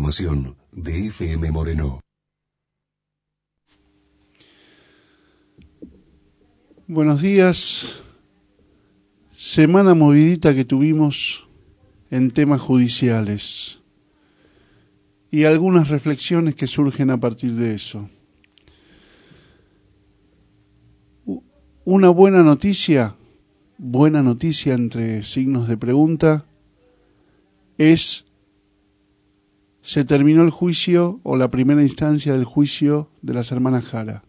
Información de FM Moreno. Buenos días. Semana movidita que tuvimos en temas judiciales y algunas reflexiones que surgen a partir de eso. Una buena noticia entre signos de pregunta, se terminó el juicio o la primera instancia del juicio de las hermanas Jara.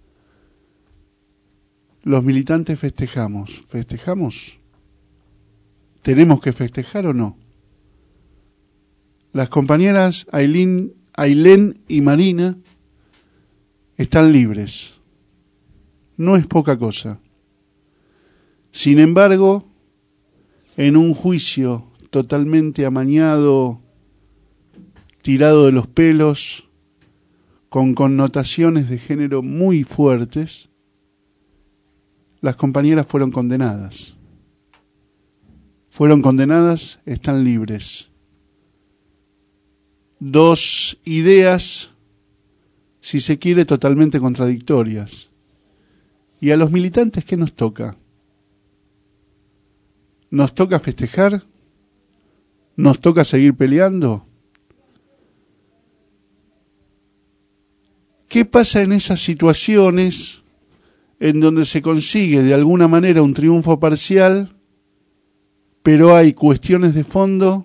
Los militantes festejamos. ¿Festejamos? ¿Tenemos que festejar o no? Las compañeras Ailén y Marina están libres. No es poca cosa. Sin embargo, en un juicio totalmente amañado, tirado de los pelos, con connotaciones de género muy fuertes, las compañeras fueron condenadas. Están libres. Dos ideas, si se quiere, totalmente contradictorias. ¿Y a los militantes qué nos toca? ¿Nos toca festejar? ¿Nos toca seguir peleando? ¿Qué pasa en esas situaciones en donde se consigue de alguna manera un triunfo parcial, pero hay cuestiones de fondo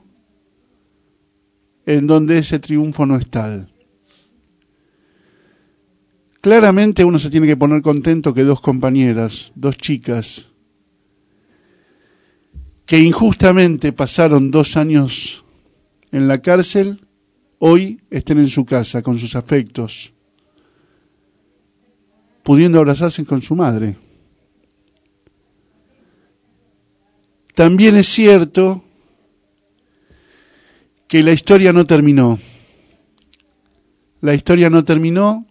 en donde ese triunfo no es tal? Claramente uno se tiene que poner contento que dos compañeras, dos chicas, que injustamente pasaron 2 años en la cárcel, hoy estén en su casa con sus afectos, pudiendo abrazarse con su madre. También es cierto que la historia no terminó. La historia no terminó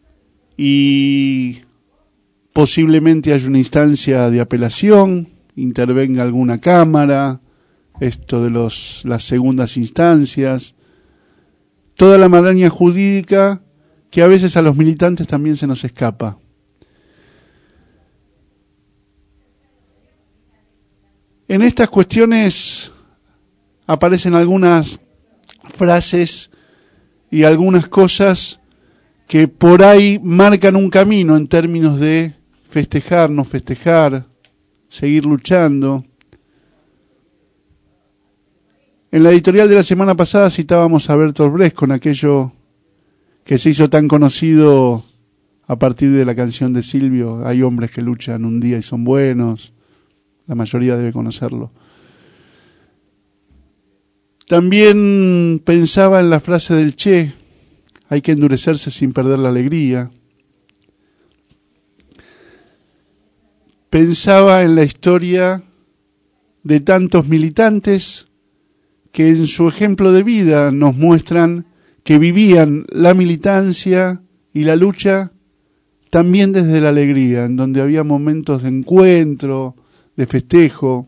y posiblemente haya una instancia de apelación, intervenga alguna cámara, esto de las segundas instancias, toda la maraña jurídica que a veces a los militantes también se nos escapa. En estas cuestiones aparecen algunas frases y algunas cosas que por ahí marcan un camino en términos de festejar, no festejar, seguir luchando. En la editorial de la semana pasada citábamos a Bertolt Brecht con aquello que se hizo tan conocido a partir de la canción de Silvio: hay hombres que luchan un día y son buenos. La mayoría debe conocerlo. También pensaba en la frase del Che: hay que endurecerse sin perder la alegría. Pensaba en la historia de tantos militantes que en su ejemplo de vida nos muestran que vivían la militancia y la lucha también desde la alegría, en donde había momentos de encuentro, de festejo.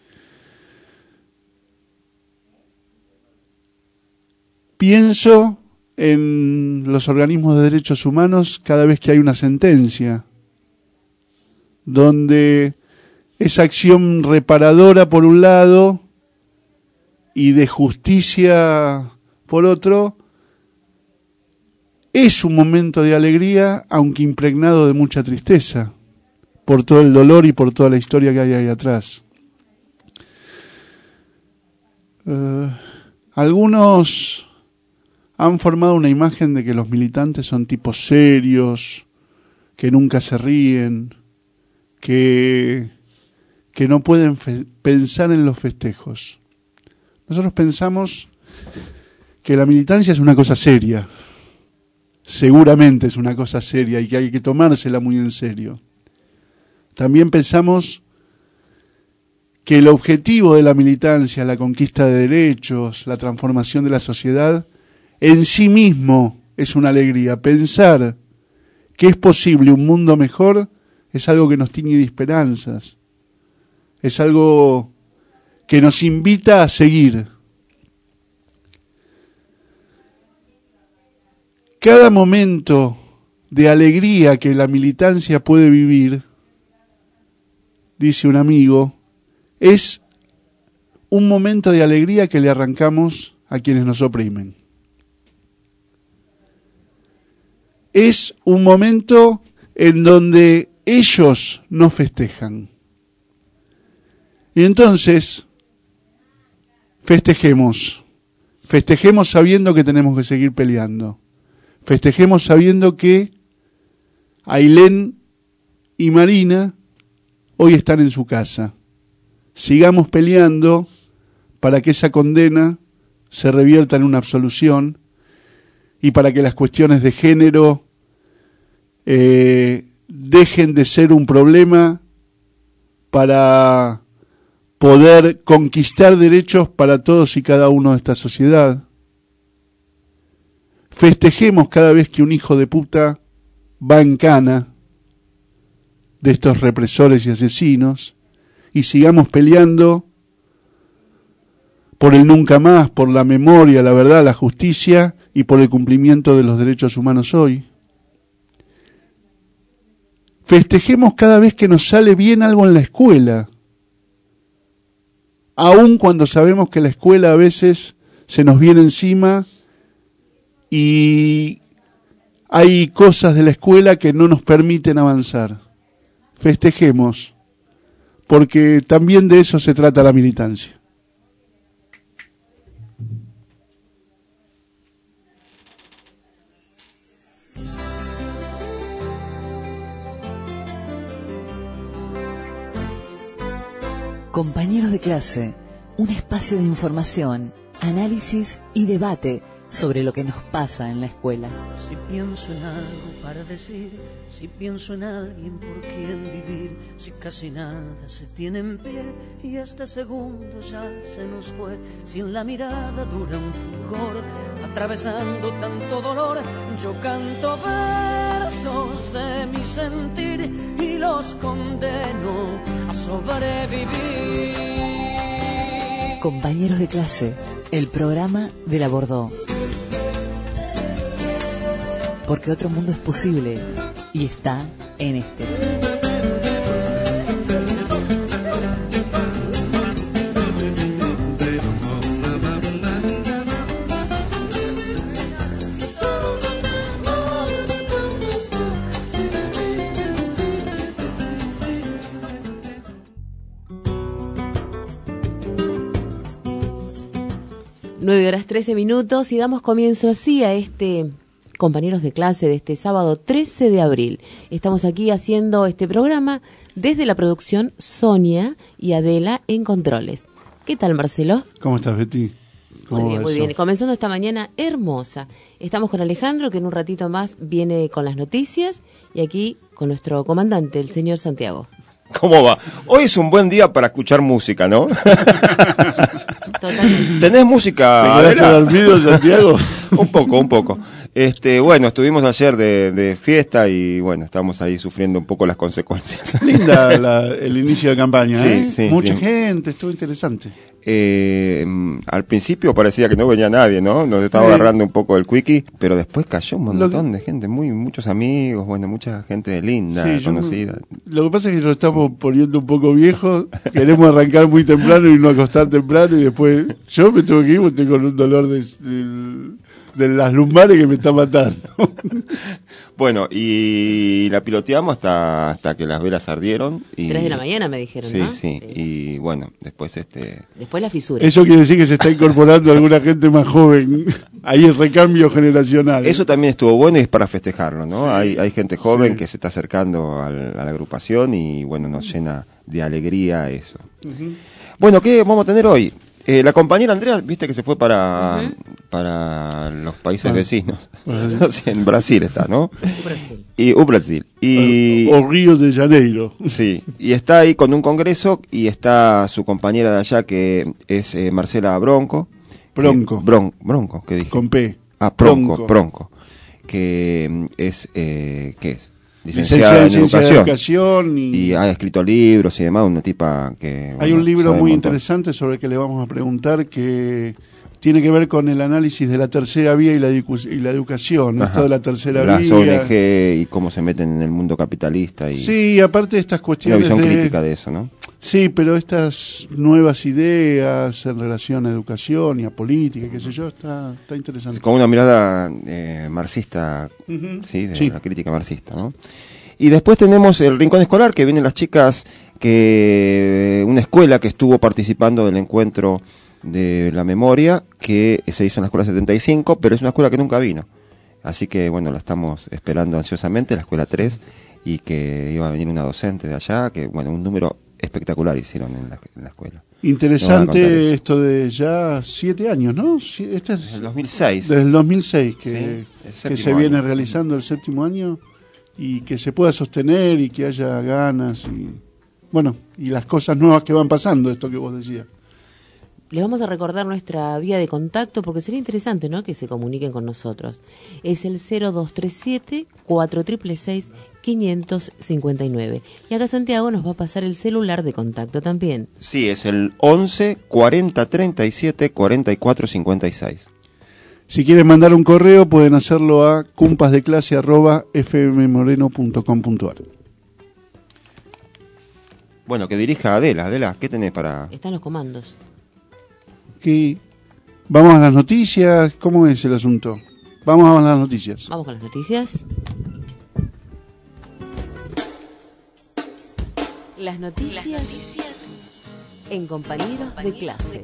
Pienso en los organismos de derechos humanos cada vez que hay una sentencia, donde esa acción reparadora por un lado y de justicia por otro es un momento de alegría, aunque impregnado de mucha tristeza, por todo el dolor y por toda la historia que hay ahí atrás. Algunos han formado una imagen de que los militantes son tipos serios, que nunca se ríen, que no pueden pensar en los festejos. Nosotros pensamos que la militancia es una cosa seria, seguramente es una cosa seria y que hay que tomársela muy en serio. También pensamos que el objetivo de la militancia, la conquista de derechos, la transformación de la sociedad, en sí mismo es una alegría. Pensar que es posible un mundo mejor es algo que nos tiñe de esperanzas, es algo que nos invita a seguir. cada momento de alegría que la militancia puede vivir, dice un amigo, es un momento de alegría que le arrancamos a quienes nos oprimen. Es un momento en donde ellos nos festejan. Y entonces, festejemos sabiendo que tenemos que seguir peleando. Festejemos sabiendo que Ailén y Marina hoy están en su casa. Sigamos peleando para que esa condena se revierta en una absolución y para que las cuestiones de género dejen de ser un problema para poder conquistar derechos para todos y cada uno de esta sociedad. Festejemos cada vez que un hijo de puta va en cana de estos represores y asesinos y sigamos peleando por el nunca más, por la memoria, la verdad, la justicia y por el cumplimiento de los derechos humanos hoy. Festejemos cada vez que nos sale bien algo en la escuela, aun cuando sabemos que la escuela a veces se nos viene encima y hay cosas de la escuela que no nos permiten avanzar. Festejemos, porque también de eso se trata la militancia. Compañeros de clase, un espacio de información, análisis y debate sobre lo que nos pasa en la escuela. Si pienso en algo para decir, si pienso en alguien por quien vivir, si casi nada se tiene en pie y este segundo ya se nos fue, si en la mirada dura un fulgor, atravesando tanto dolor, yo canto versos de mi sentir y los condeno a sobrevivir. Compañeros de clase, el programa de la Bordeaux. Porque otro mundo es posible y está en este. Nueve horas 13 minutos y damos comienzo así a este compañeros de clase de este sábado 13 de abril. Estamos aquí haciendo este programa desde la producción Sonia y Adela en controles. ¿Qué tal, Marcelo? ¿Cómo estás, Betty? Muy bien, muy bien. Comenzando esta mañana hermosa. Estamos con Alejandro, que en un ratito más viene con las noticias, y aquí con nuestro comandante, el señor Santiago. ¿Cómo va? Hoy es un buen día para escuchar música, ¿no? Totalmente. ¿Tenés música? ¿Te quedaste dormido, Santiago? Un poco. Bueno, estuvimos ayer de fiesta y bueno, estamos ahí sufriendo un poco las consecuencias. Linda el inicio de campaña, Sí, ¿eh? sí, Mucha sí. gente, estuvo interesante. Al principio parecía que no venía nadie, ¿no? Nos estaba Sí. agarrando un poco el quickie, pero después cayó un montón de gente, muchos amigos, bueno, mucha gente linda, Sí, conocida. Lo que pasa es que nos estamos poniendo un poco viejos, queremos arrancar muy temprano y no acostar temprano y después yo me tuve que ir porque estoy con un dolor de las lumbares que me está matando. Bueno, y la piloteamos hasta que las velas ardieron. Y 3 de la mañana me dijeron, sí, ¿no? sí, y bueno, después Después la fisura. Eso quiere decir que se está incorporando alguna gente más joven. Ahí el recambio generacional. Eso también estuvo bueno y es para festejarlo, ¿no? Sí. Hay gente joven Sí. que se está acercando a la agrupación y bueno, nos llena de alegría eso. Ujú. Bueno, ¿qué vamos a tener hoy? La compañera Andrea, viste que se fue para los países vecinos. No sé, en Brasil está, ¿no? Brasil. Y Brasil. Y O Río de Janeiro. sí, y está ahí con un congreso y está su compañera de allá que es Marcela Bronco. Bronco. Bronco, ¿qué dije? Con P. Bronco. Que es, ¿qué es? Licenciada en Ciencia de Educación. Y ha escrito libros y demás, una tipa que... Hay un libro sabe muy un montón. interesante sobre el que le vamos a preguntar que tiene que ver con el análisis de la tercera vía y la educación, esto de la tercera las vía. ONG y cómo se meten en el mundo capitalista. Sí, aparte de estas cuestiones una visión crítica de eso, ¿no? Sí, pero estas nuevas ideas en relación a educación y a política, qué sé yo, está interesante. Con una mirada marxista, ¿sí? De la crítica marxista, ¿no? Y después tenemos el Rincón Escolar, que vienen las chicas, una escuela que estuvo participando del encuentro de la memoria, que se hizo en la escuela 75, pero es una escuela que nunca vino. Así que, bueno, la estamos esperando ansiosamente, la escuela 3, y que iba a venir una docente de allá, que, bueno, un número espectacular hicieron en la escuela. Interesante esto de ya 7 años, ¿no? Este es desde el 2006. Desde el 2006 que se viene año. Realizando el 7º año y que se pueda sostener y que haya ganas y, bueno, y las cosas nuevas que van pasando, esto que vos decías. Les vamos a recordar nuestra vía de contacto porque sería interesante, ¿no?, que se comuniquen con nosotros. Es el 0237-466-559. Y acá Santiago nos va a pasar el celular de contacto también. Sí, es el 11 40 37 44 56. Si quieren mandar un correo pueden hacerlo a cumpasdeclase@fmmoreno.com.ar. Bueno, que dirija a Adela. Adela, ¿qué tenés para...? Están los comandos. Vamos a las noticias. ¿Cómo es el asunto? Vamos a las noticias. Vamos con las noticias. Las noticias en compañeros de clase.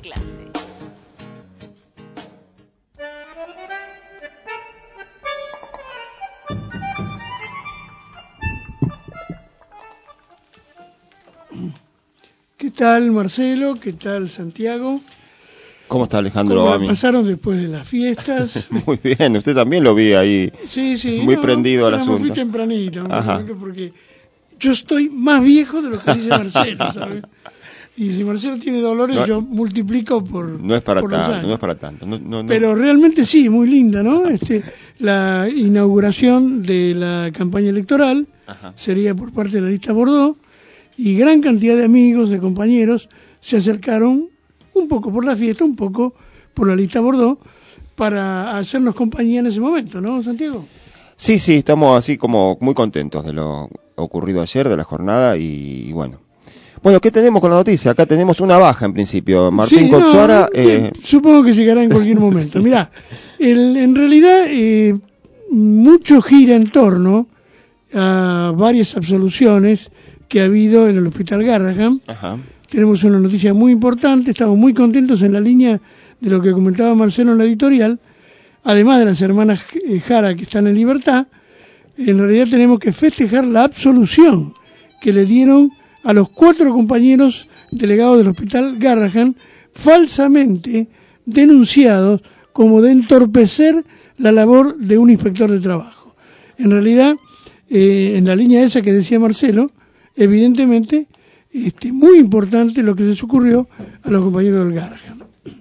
¿Qué tal, Marcelo? ¿Qué tal, Santiago? ¿Cómo está Alejandro? ¿Cómo la pasaron después de las fiestas? Muy bien, usted también lo vi ahí. Sí, muy prendido al asunto. Me fui tempranito, porque yo estoy más viejo de lo que dice Marcelo, ¿sabes? Y si Marcelo tiene dolores, yo multiplico por no es para por tanto, los años. no es para tanto. No. Pero realmente sí, muy linda, ¿no? La inauguración de la campaña electoral sería por parte de la lista Bordeaux, y gran cantidad de amigos, de compañeros, se acercaron un poco por la fiesta, un poco por la lista Bordeaux, para hacernos compañía en ese momento, ¿no, Santiago? Sí, estamos así como muy contentos de lo ocurrido ayer, de la jornada, y bueno. Bueno, ¿qué tenemos con la noticia? Acá tenemos una baja en principio. Martín Coxuara... supongo que llegará en cualquier momento. Mirá, en realidad mucho gira en torno a varias absoluciones que ha habido en el Hospital Garrahan. Tenemos una noticia muy importante, estamos muy contentos en la línea de lo que comentaba Marcelo en la editorial. Además de las hermanas Jara que están en libertad, en realidad tenemos que festejar la absolución que le dieron a los 4 compañeros delegados del Hospital Garrahan, falsamente denunciados como de entorpecer la labor de un inspector de trabajo. En realidad, en la línea esa que decía Marcelo, evidentemente, muy importante lo que les ocurrió a los compañeros del Garrahan.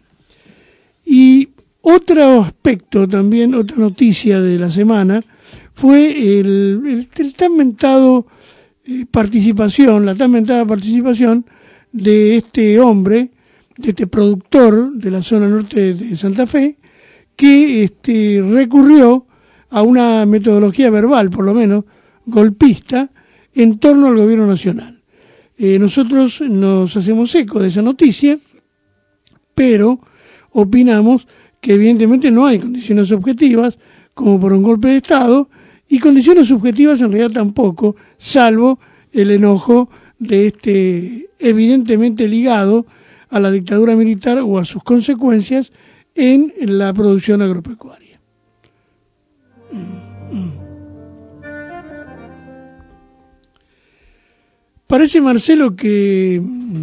Y otro aspecto también, otra noticia de la semana, fue el tan mentado la tan mentada participación de este hombre, de este productor de la zona norte de Santa Fe, que recurrió a una metodología verbal, por lo menos golpista, en torno al gobierno nacional. Nosotros nos hacemos eco de esa noticia, pero opinamos que evidentemente no hay condiciones objetivas como por un golpe de Estado, y condiciones subjetivas en realidad tampoco, salvo el enojo de evidentemente ligado a la dictadura militar o a sus consecuencias en la producción agropecuaria. Parece, Marcelo, que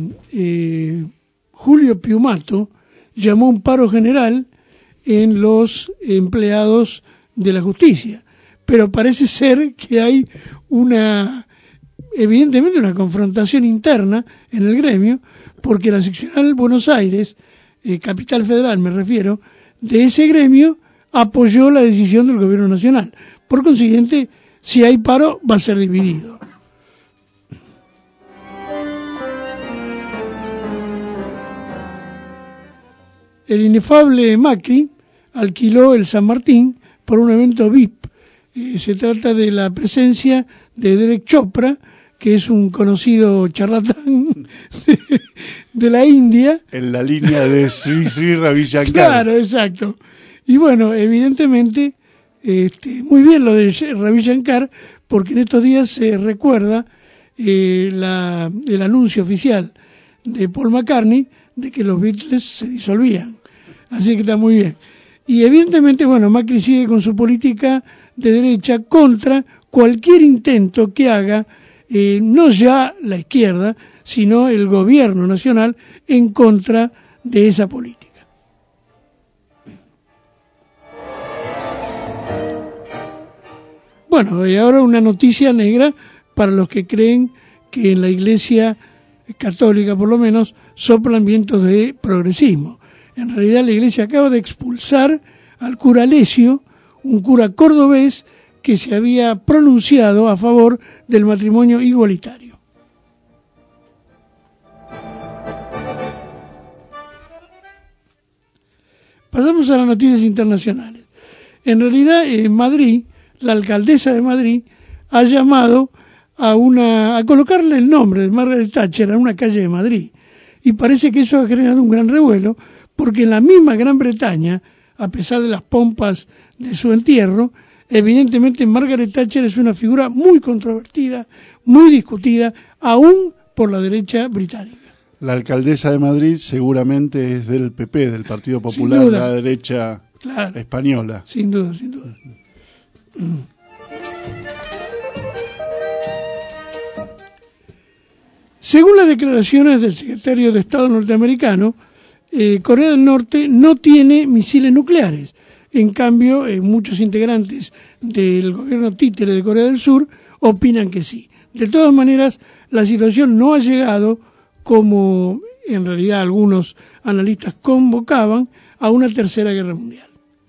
Julio Piumato llamó un paro general en los empleados de la justicia, pero parece ser que hay evidentemente una confrontación interna en el gremio, porque la seccional Buenos Aires, Capital Federal me refiero, de ese gremio apoyó la decisión del gobierno nacional. Por consiguiente, si hay paro, va a ser dividido. el inefable Macri alquiló el San Martín por un evento VIP. Se trata de la presencia de Derek Chopra, que es un conocido charlatán de la India. En la línea de Sri Sri Ravi Shankar. Claro, exacto. Y bueno, evidentemente, muy bien lo de Ravi Shankar, porque en estos días se recuerda el anuncio oficial de Paul McCartney de que los Beatles se disolvían. Así que está muy bien. Y evidentemente, bueno, Macri sigue con su política de derecha contra cualquier intento que haga, no ya la izquierda, sino el gobierno nacional en contra de esa política. Bueno, y ahora una noticia negra para los que creen que en la Iglesia católica, por lo menos, soplan vientos de progresismo. En realidad la Iglesia acaba de expulsar al cura Lesio, un cura cordobés que se había pronunciado a favor del matrimonio igualitario. Pasamos a las noticias internacionales. En realidad, en Madrid, la alcaldesa de Madrid ha llamado a colocarle el nombre de Margaret Thatcher a una calle de Madrid. Y parece que eso ha generado un gran revuelo, porque en la misma Gran Bretaña, a pesar de las pompas de su entierro, evidentemente Margaret Thatcher es una figura muy controvertida, muy discutida, aún por la derecha británica. La alcaldesa de Madrid seguramente es del PP, del Partido Popular, la derecha española. Sin duda, sin duda. Según las declaraciones del secretario de Estado norteamericano, Corea del Norte no tiene misiles nucleares. En cambio, muchos integrantes del gobierno títere de Corea del Sur opinan que sí. De todas maneras, la situación no ha llegado, como en realidad algunos analistas convocaban, a una tercera guerra mundial.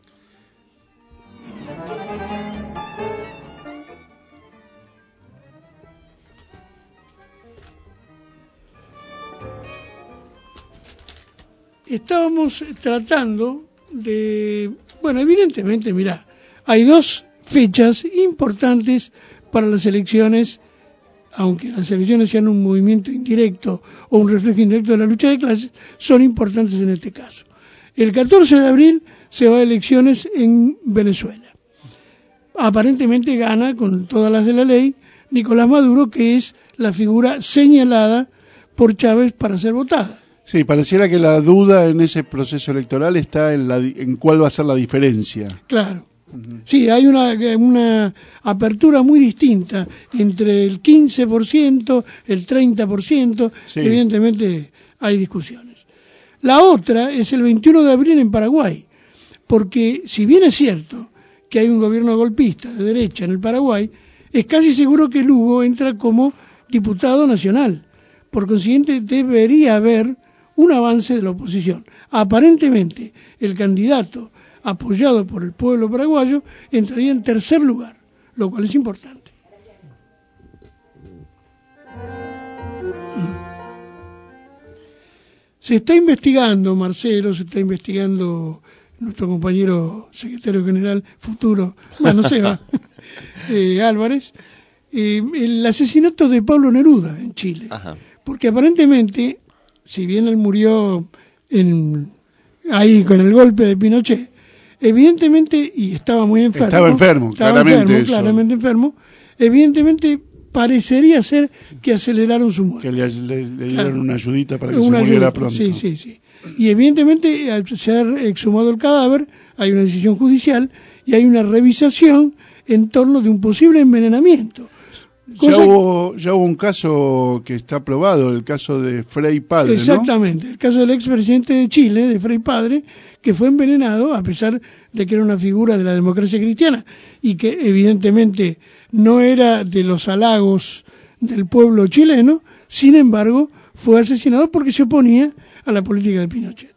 Estábamos tratando de... Bueno, evidentemente, mirá, hay dos fechas importantes para las elecciones, aunque las elecciones sean un movimiento indirecto o un reflejo indirecto de la lucha de clases, son importantes en este caso. El 14 de abril se va a elecciones en Venezuela. Aparentemente gana, con todas las de la ley, Nicolás Maduro, que es la figura señalada por Chávez para ser votada. Sí, pareciera que la duda en ese proceso electoral está en cuál va a ser la diferencia. Claro. Sí, hay una apertura muy distinta entre el 15%, el 30%, sí. Evidentemente hay discusiones. La otra es el 21 de abril en Paraguay, porque si bien es cierto que hay un gobierno golpista de derecha en el Paraguay, es casi seguro que Lugo entra como diputado nacional. Por consiguiente, debería haber un avance de la oposición. Aparentemente, el candidato apoyado por el pueblo paraguayo entraría en tercer lugar, lo cual es importante. Se está investigando, Marcelo, se está investigando nuestro compañero secretario general futuro, no sé, Álvarez, el asesinato de Pablo Neruda en Chile. Ajá. Porque aparentemente, si bien él murió ahí con el golpe de Pinochet, evidentemente, y estaba muy enfermo. Claramente enfermo. Evidentemente, parecería ser que aceleraron su muerte. Que le dieron una ayudita para que se muriera pronto. Sí. Y evidentemente, al ser exhumado el cadáver, hay una decisión judicial y hay una revisación en torno de un posible envenenamiento. Ya hubo un caso que está probado, el caso de Frei Padre, exactamente, ¿no? El caso del expresidente de Chile, de Frei Padre, que fue envenenado a pesar de que era una figura de la democracia cristiana y que evidentemente no era de los halagos del pueblo chileno, sin embargo, fue asesinado porque se oponía a la política de Pinochet.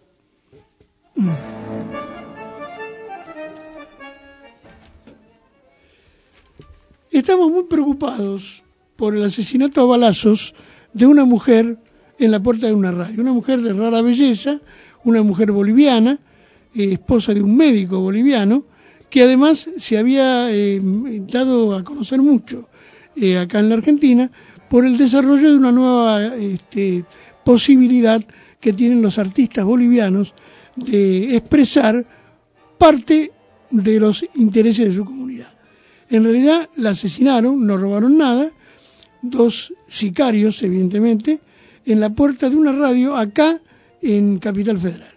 Estamos muy preocupados por el asesinato a balazos de una mujer en la puerta de una radio, una mujer de rara belleza, una mujer boliviana, esposa de un médico boliviano, que además se había dado a conocer mucho acá en la Argentina por el desarrollo de una nueva posibilidad que tienen los artistas bolivianos de expresar parte de los intereses de su comunidad. En realidad la asesinaron, no robaron nada, 2 sicarios, evidentemente, en la puerta de una radio acá en Capital Federal.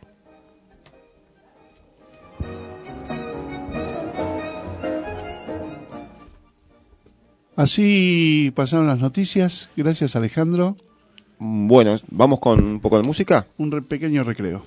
Así pasaron las noticias. Gracias, Alejandro. Bueno, vamos con un poco de música. Un pequeño recreo.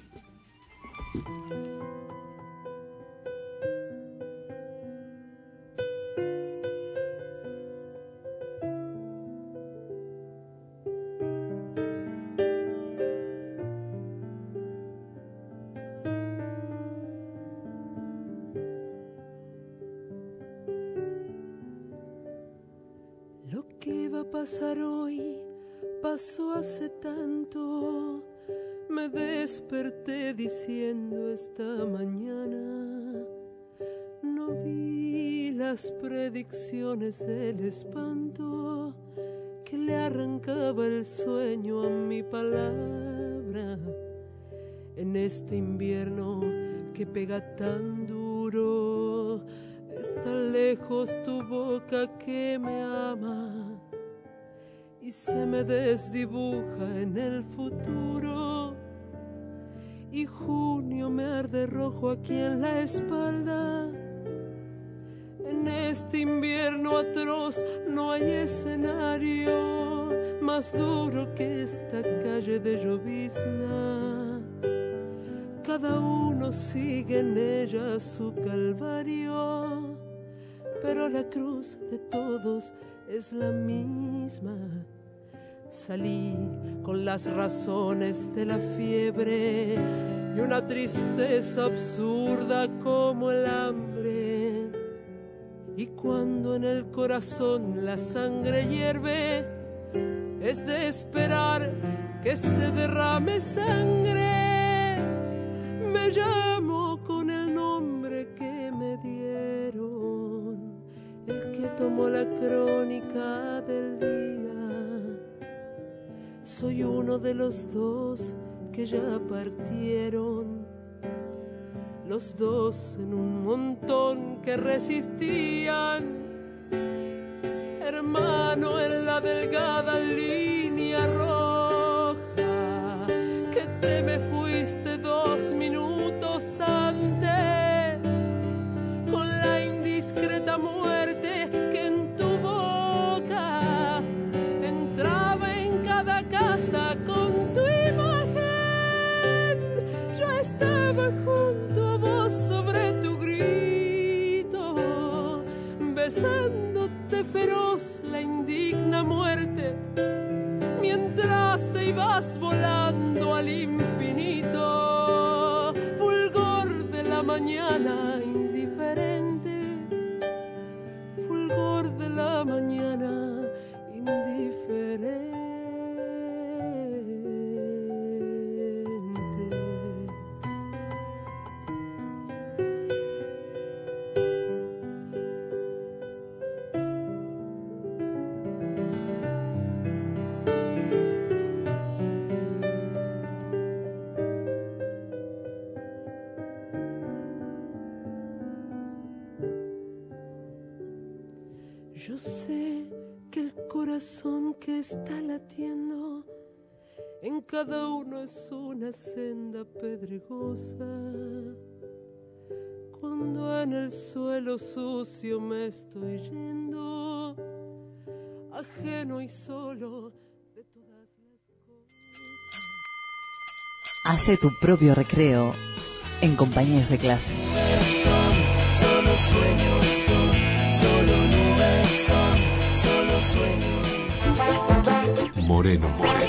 Lo que va a pasar hoy pasó hace tanto. Me desperté diciendo esta mañana. No vi las predicciones del espanto que le arrancaba el sueño a mi palabra. En este invierno que pega tan duro, está lejos tu boca que me ama y se me desdibuja en el futuro. Y junio me arde rojo aquí en la espalda. En este invierno atroz no hay escenario más duro que esta calle de llovizna. Cada uno sigue en ella su calvario, pero la cruz de todos es la misma. Salí con las razones de la fiebre y una tristeza absurda como el hambre. Y cuando en el corazón la sangre hierve, es de esperar que se derrame sangre. Me llamo con el nombre que me dieron, el que tomó la crónica del día. Soy uno de los 2 que ya partieron, los 2 en un montón que resistían. Hermano en la delgada línea roja, que te me fuiste 2 minutos antes, con la indiscreta muerte que en tu boca entraba en cada casa con tu imagen. Yo estaba junto a vos sobre tu grito, besándote feroz la indigna muerte, mientras te ibas volando al infinito. Fulgor de la mañana indiferente, fulgor de la mañana indiferente. Yo sé que el corazón que está latiendo en cada uno es una senda pedregosa. Cuando en el suelo sucio me estoy yendo, ajeno y solo de todas las cosas. Hace tu propio recreo en Compañeros de Clase. Solo sueños son, solo nubes son, solo sueños. Moreno.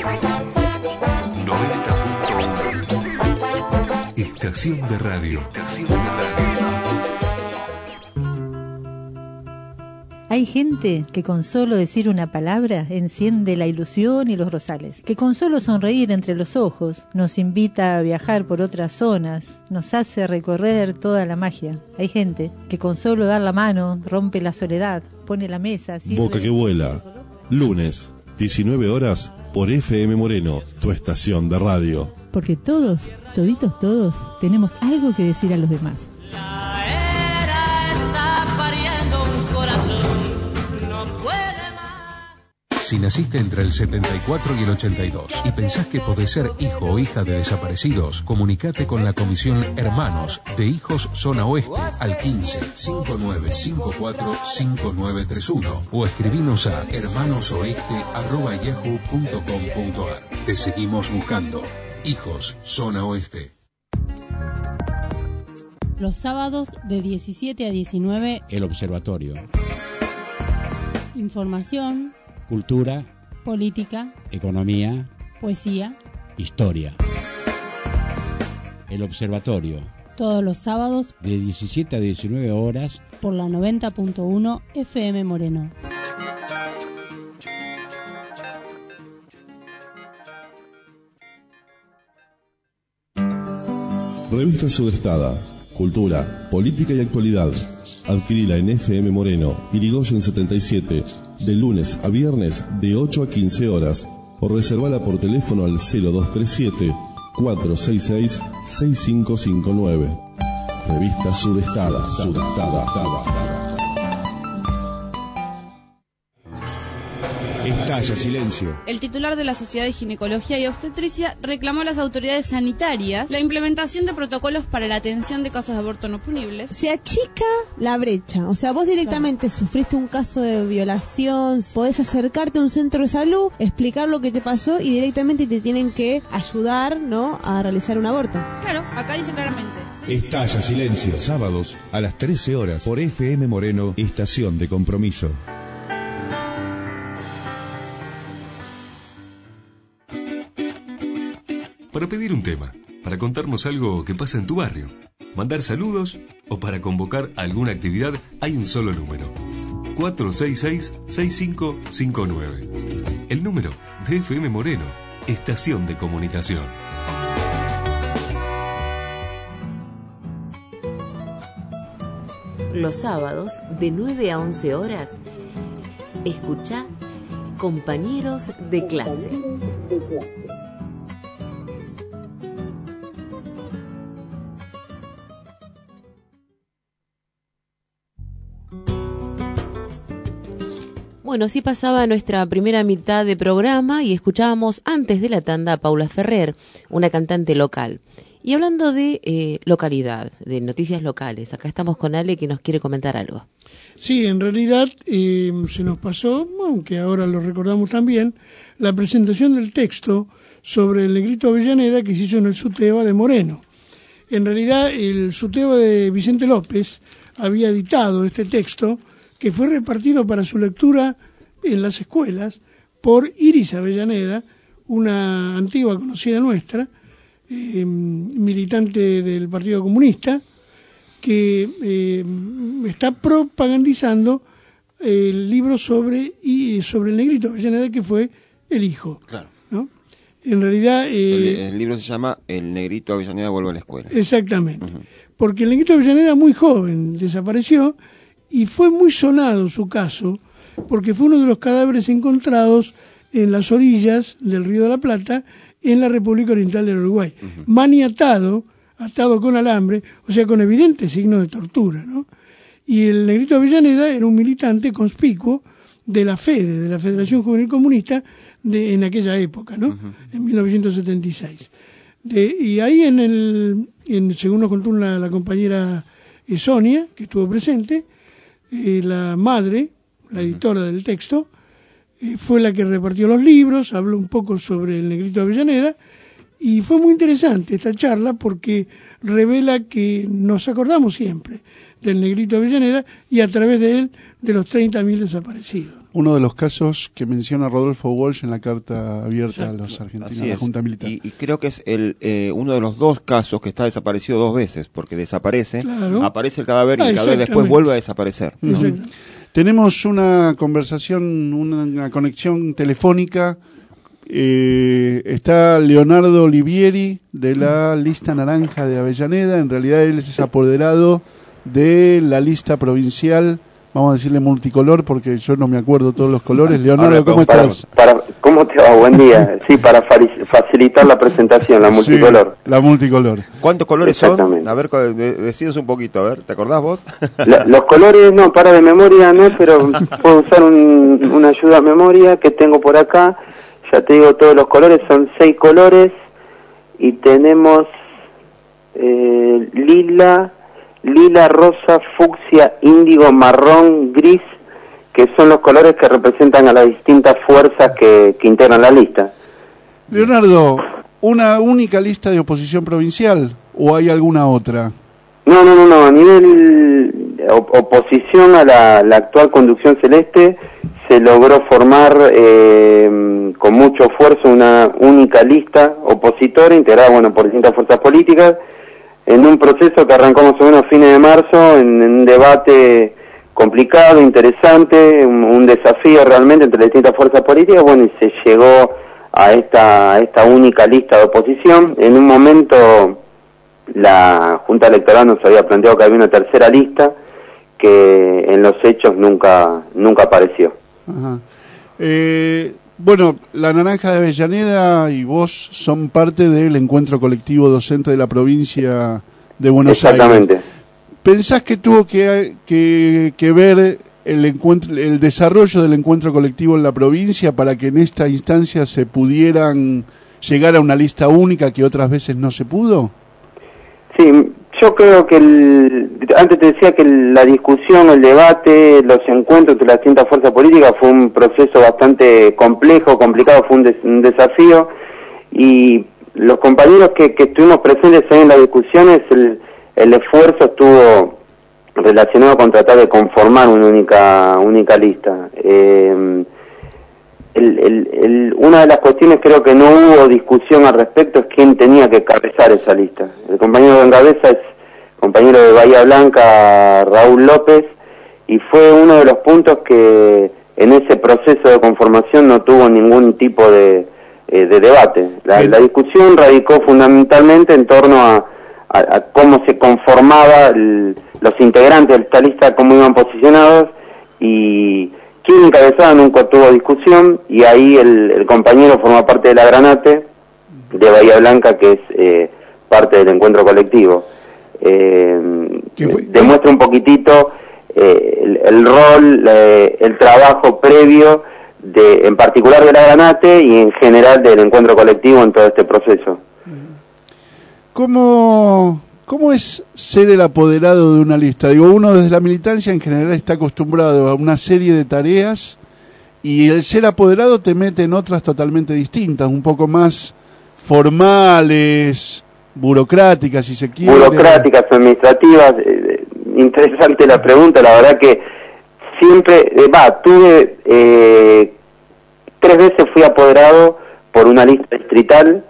90.1. Estación de radio. Hay gente que con solo decir una palabra enciende la ilusión y los rosales, que con solo sonreír entre los ojos nos invita a viajar por otras zonas, nos hace recorrer toda la magia. Hay gente que con solo dar la mano rompe la soledad, pone la mesa... Boca que vuela, lunes, 19 horas, por FM Moreno, tu estación de radio. Porque todos, toditos todos, tenemos algo que decir a los demás. Si naciste entre el 74 y el 82 y pensás que podés ser hijo o hija de desaparecidos, comunicate con la Comisión Hermanos de Hijos Zona Oeste al 15 5954 5931 o escribinos a hermanosoeste@yahoo.com.ar. Te seguimos buscando. Hijos Zona Oeste. Los sábados de 17 a 19, El Observatorio. Información, cultura, política, economía, poesía, historia. El Observatorio. Todos los sábados de 17 a 19 horas por la 90.1 FM Moreno. Revista Sudestada. Cultura, política y actualidad. Adquirila en FM Moreno, Irigoyen 77, de lunes a viernes de 8 a 15 horas. O reservala por teléfono al 0237-466-6559. Revista Sudestada. Estalla silencio. El titular de la Sociedad de Ginecología y Obstetricia reclamó a las autoridades sanitarias la implementación de protocolos para la atención de casos de aborto no punibles. Se achica la brecha, o sea, vos directamente sufriste un caso de violación, podés acercarte a un centro de salud, explicar lo que te pasó y directamente te tienen que ayudar, ¿no?, a realizar un aborto. Claro, acá dice claramente. Estalla silencio. Sábados a las 13 horas por FM Moreno, estación de compromiso. Para pedir un tema, para contarnos algo que pasa en tu barrio, mandar saludos o para convocar alguna actividad, hay un solo número: 466-6559. El número de FM Moreno, estación de comunicación. Los sábados de 9 a 11 horas, escucha Compañeros de Clase. Bueno, así pasaba nuestra primera mitad de programa y escuchábamos antes de la tanda a Paula Ferrer, una cantante local. Y hablando de localidad, de noticias locales, acá estamos con Ale que nos quiere comentar algo. Sí, en realidad se nos pasó, aunque ahora lo recordamos también, la presentación del texto sobre el Negrito Avellaneda que se hizo en el SUTEBA de Moreno. En realidad el SUTEBA de Vicente López había editado este texto que fue repartido para su lectura en las escuelas por Iris Avellaneda, una antigua conocida nuestra, militante del Partido Comunista, que está propagandizando el libro sobre el Negrito Avellaneda, que fue el hijo. Claro. ¿No? En realidad... el libro se llama El Negrito Avellaneda vuelve a la escuela. Exactamente. Porque el Negrito Avellaneda, muy joven, desapareció. Y fue muy sonado su caso, porque fue uno de los cadáveres encontrados en las orillas del Río de la Plata, en la República Oriental del Uruguay. Maniatado, atado con alambre, o sea, con evidente signo de tortura, ¿no? Y el Negrito Avellaneda era un militante conspicuo de la FEDE, de la Federación Juvenil Comunista, en aquella época, ¿no? En 1976. Y ahí, según nos contó la compañera Sonia, que estuvo presente, la madre, la editora del texto, fue la que repartió los libros, habló un poco sobre el Negrito Avellaneda, y fue muy interesante esta charla porque revela que nos acordamos siempre del Negrito Avellaneda y a través de él de los 30.000 desaparecidos. Uno de los casos que menciona Rodolfo Walsh en la carta abierta a los argentinos, a la Junta Militar. Y creo que es uno de los dos casos que está desaparecido dos veces, porque desaparece, aparece el cadáver y el cadáver después vuelve a desaparecer, ¿no? Tenemos una conversación, una conexión telefónica. Está Leonardo Olivieri de la lista naranja de Avellaneda. En realidad él es apoderado de la lista provincial, vamos a decirle multicolor porque yo no me acuerdo todos los colores. Leonardo, ¿cómo estás? ¿Cómo te va? Buen día. Sí, para facilitar la presentación, la multicolor. Sí, la multicolor. ¿Cuántos colores son? A ver, decinos un poquito, a ver, ¿te acordás vos? Los colores, no, para de memoria, no, pero puedo usar una ayuda a memoria que tengo por acá. Ya te digo, todos los colores, son 6 colores, y tenemos lila, rosa, fucsia, índigo, marrón, gris, que son los colores que representan a las distintas fuerzas que integran la lista. Leonardo, ¿una única lista de oposición provincial o hay alguna otra? No, a nivel oposición a la actual conducción celeste se logró formar con mucho esfuerzo una única lista opositora integrada por distintas fuerzas políticas, en un proceso que arrancó más o menos a fines de marzo, en un debate complicado, interesante, un desafío realmente entre las distintas fuerzas políticas, y se llegó a esta única lista de oposición. En un momento la Junta Electoral nos había planteado que había una tercera lista que en los hechos nunca apareció. Ajá. La Naranja de Avellaneda y vos son parte del encuentro colectivo docente de la provincia de Buenos Aires. Exactamente. ¿Pensás que tuvo que ver el desarrollo del encuentro colectivo en la provincia para que en esta instancia se pudieran llegar a una lista única que otras veces no se pudo? Sí, yo creo que antes te decía que la discusión, el debate, los encuentros entre las distintas fuerzas políticas fue un proceso bastante complejo, complicado, fue un desafío, y los compañeros que estuvimos presentes ahí en las discusiones, el esfuerzo estuvo relacionado con tratar de conformar una única lista. Una de las cuestiones, creo que no hubo discusión al respecto, es quién tenía que encabezar esa lista. El compañero de encabeza es compañero de Bahía Blanca, Raúl López, y fue uno de los puntos que en ese proceso de conformación no tuvo ningún tipo de debate. La discusión radicó fundamentalmente en torno a cómo se conformaba los integrantes de esta lista, cómo iban posicionados, y quién encabezaba nunca tuvo discusión, y ahí el compañero forma parte de la Granate de Bahía Blanca, que es parte del encuentro colectivo. Demuestra un poquitito el rol, el trabajo previo, en particular de la Granate y en general del encuentro colectivo en todo este proceso. ¿Cómo es ser el apoderado de una lista? Digo, uno desde la militancia en general está acostumbrado a una serie de tareas, y el ser apoderado te mete en otras totalmente distintas, un poco más formales, burocráticas, si se quiere. Burocráticas, administrativas. Interesante la pregunta, la verdad que siempre, tuve 3 veces fui apoderado por una lista distrital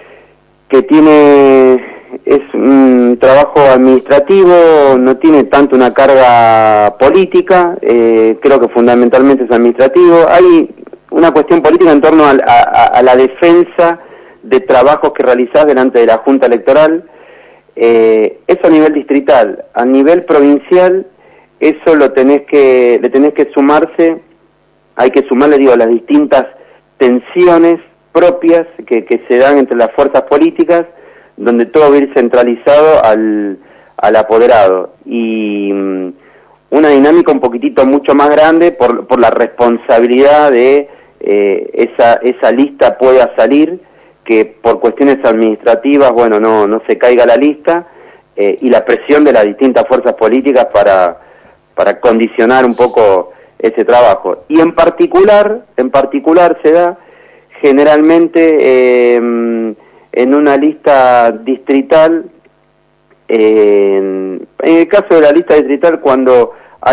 que es un trabajo administrativo, no tiene tanto una carga política, creo que fundamentalmente es administrativo. Hay una cuestión política en torno a la defensa de trabajos que realizás delante de la Junta Electoral. Eso a nivel distrital. A nivel provincial, eso le tenés que sumarse, hay que sumarle, las distintas tensiones propias que se dan entre las fuerzas políticas, donde todo va a ir centralizado al apoderado, y una dinámica un poquitito mucho más grande por la responsabilidad de esa lista pueda salir, que por cuestiones administrativas, no se caiga la lista, y la presión de las distintas fuerzas políticas para condicionar un poco ese trabajo. Y en particular se da generalmente en una lista distrital, en el caso de la lista distrital, cuando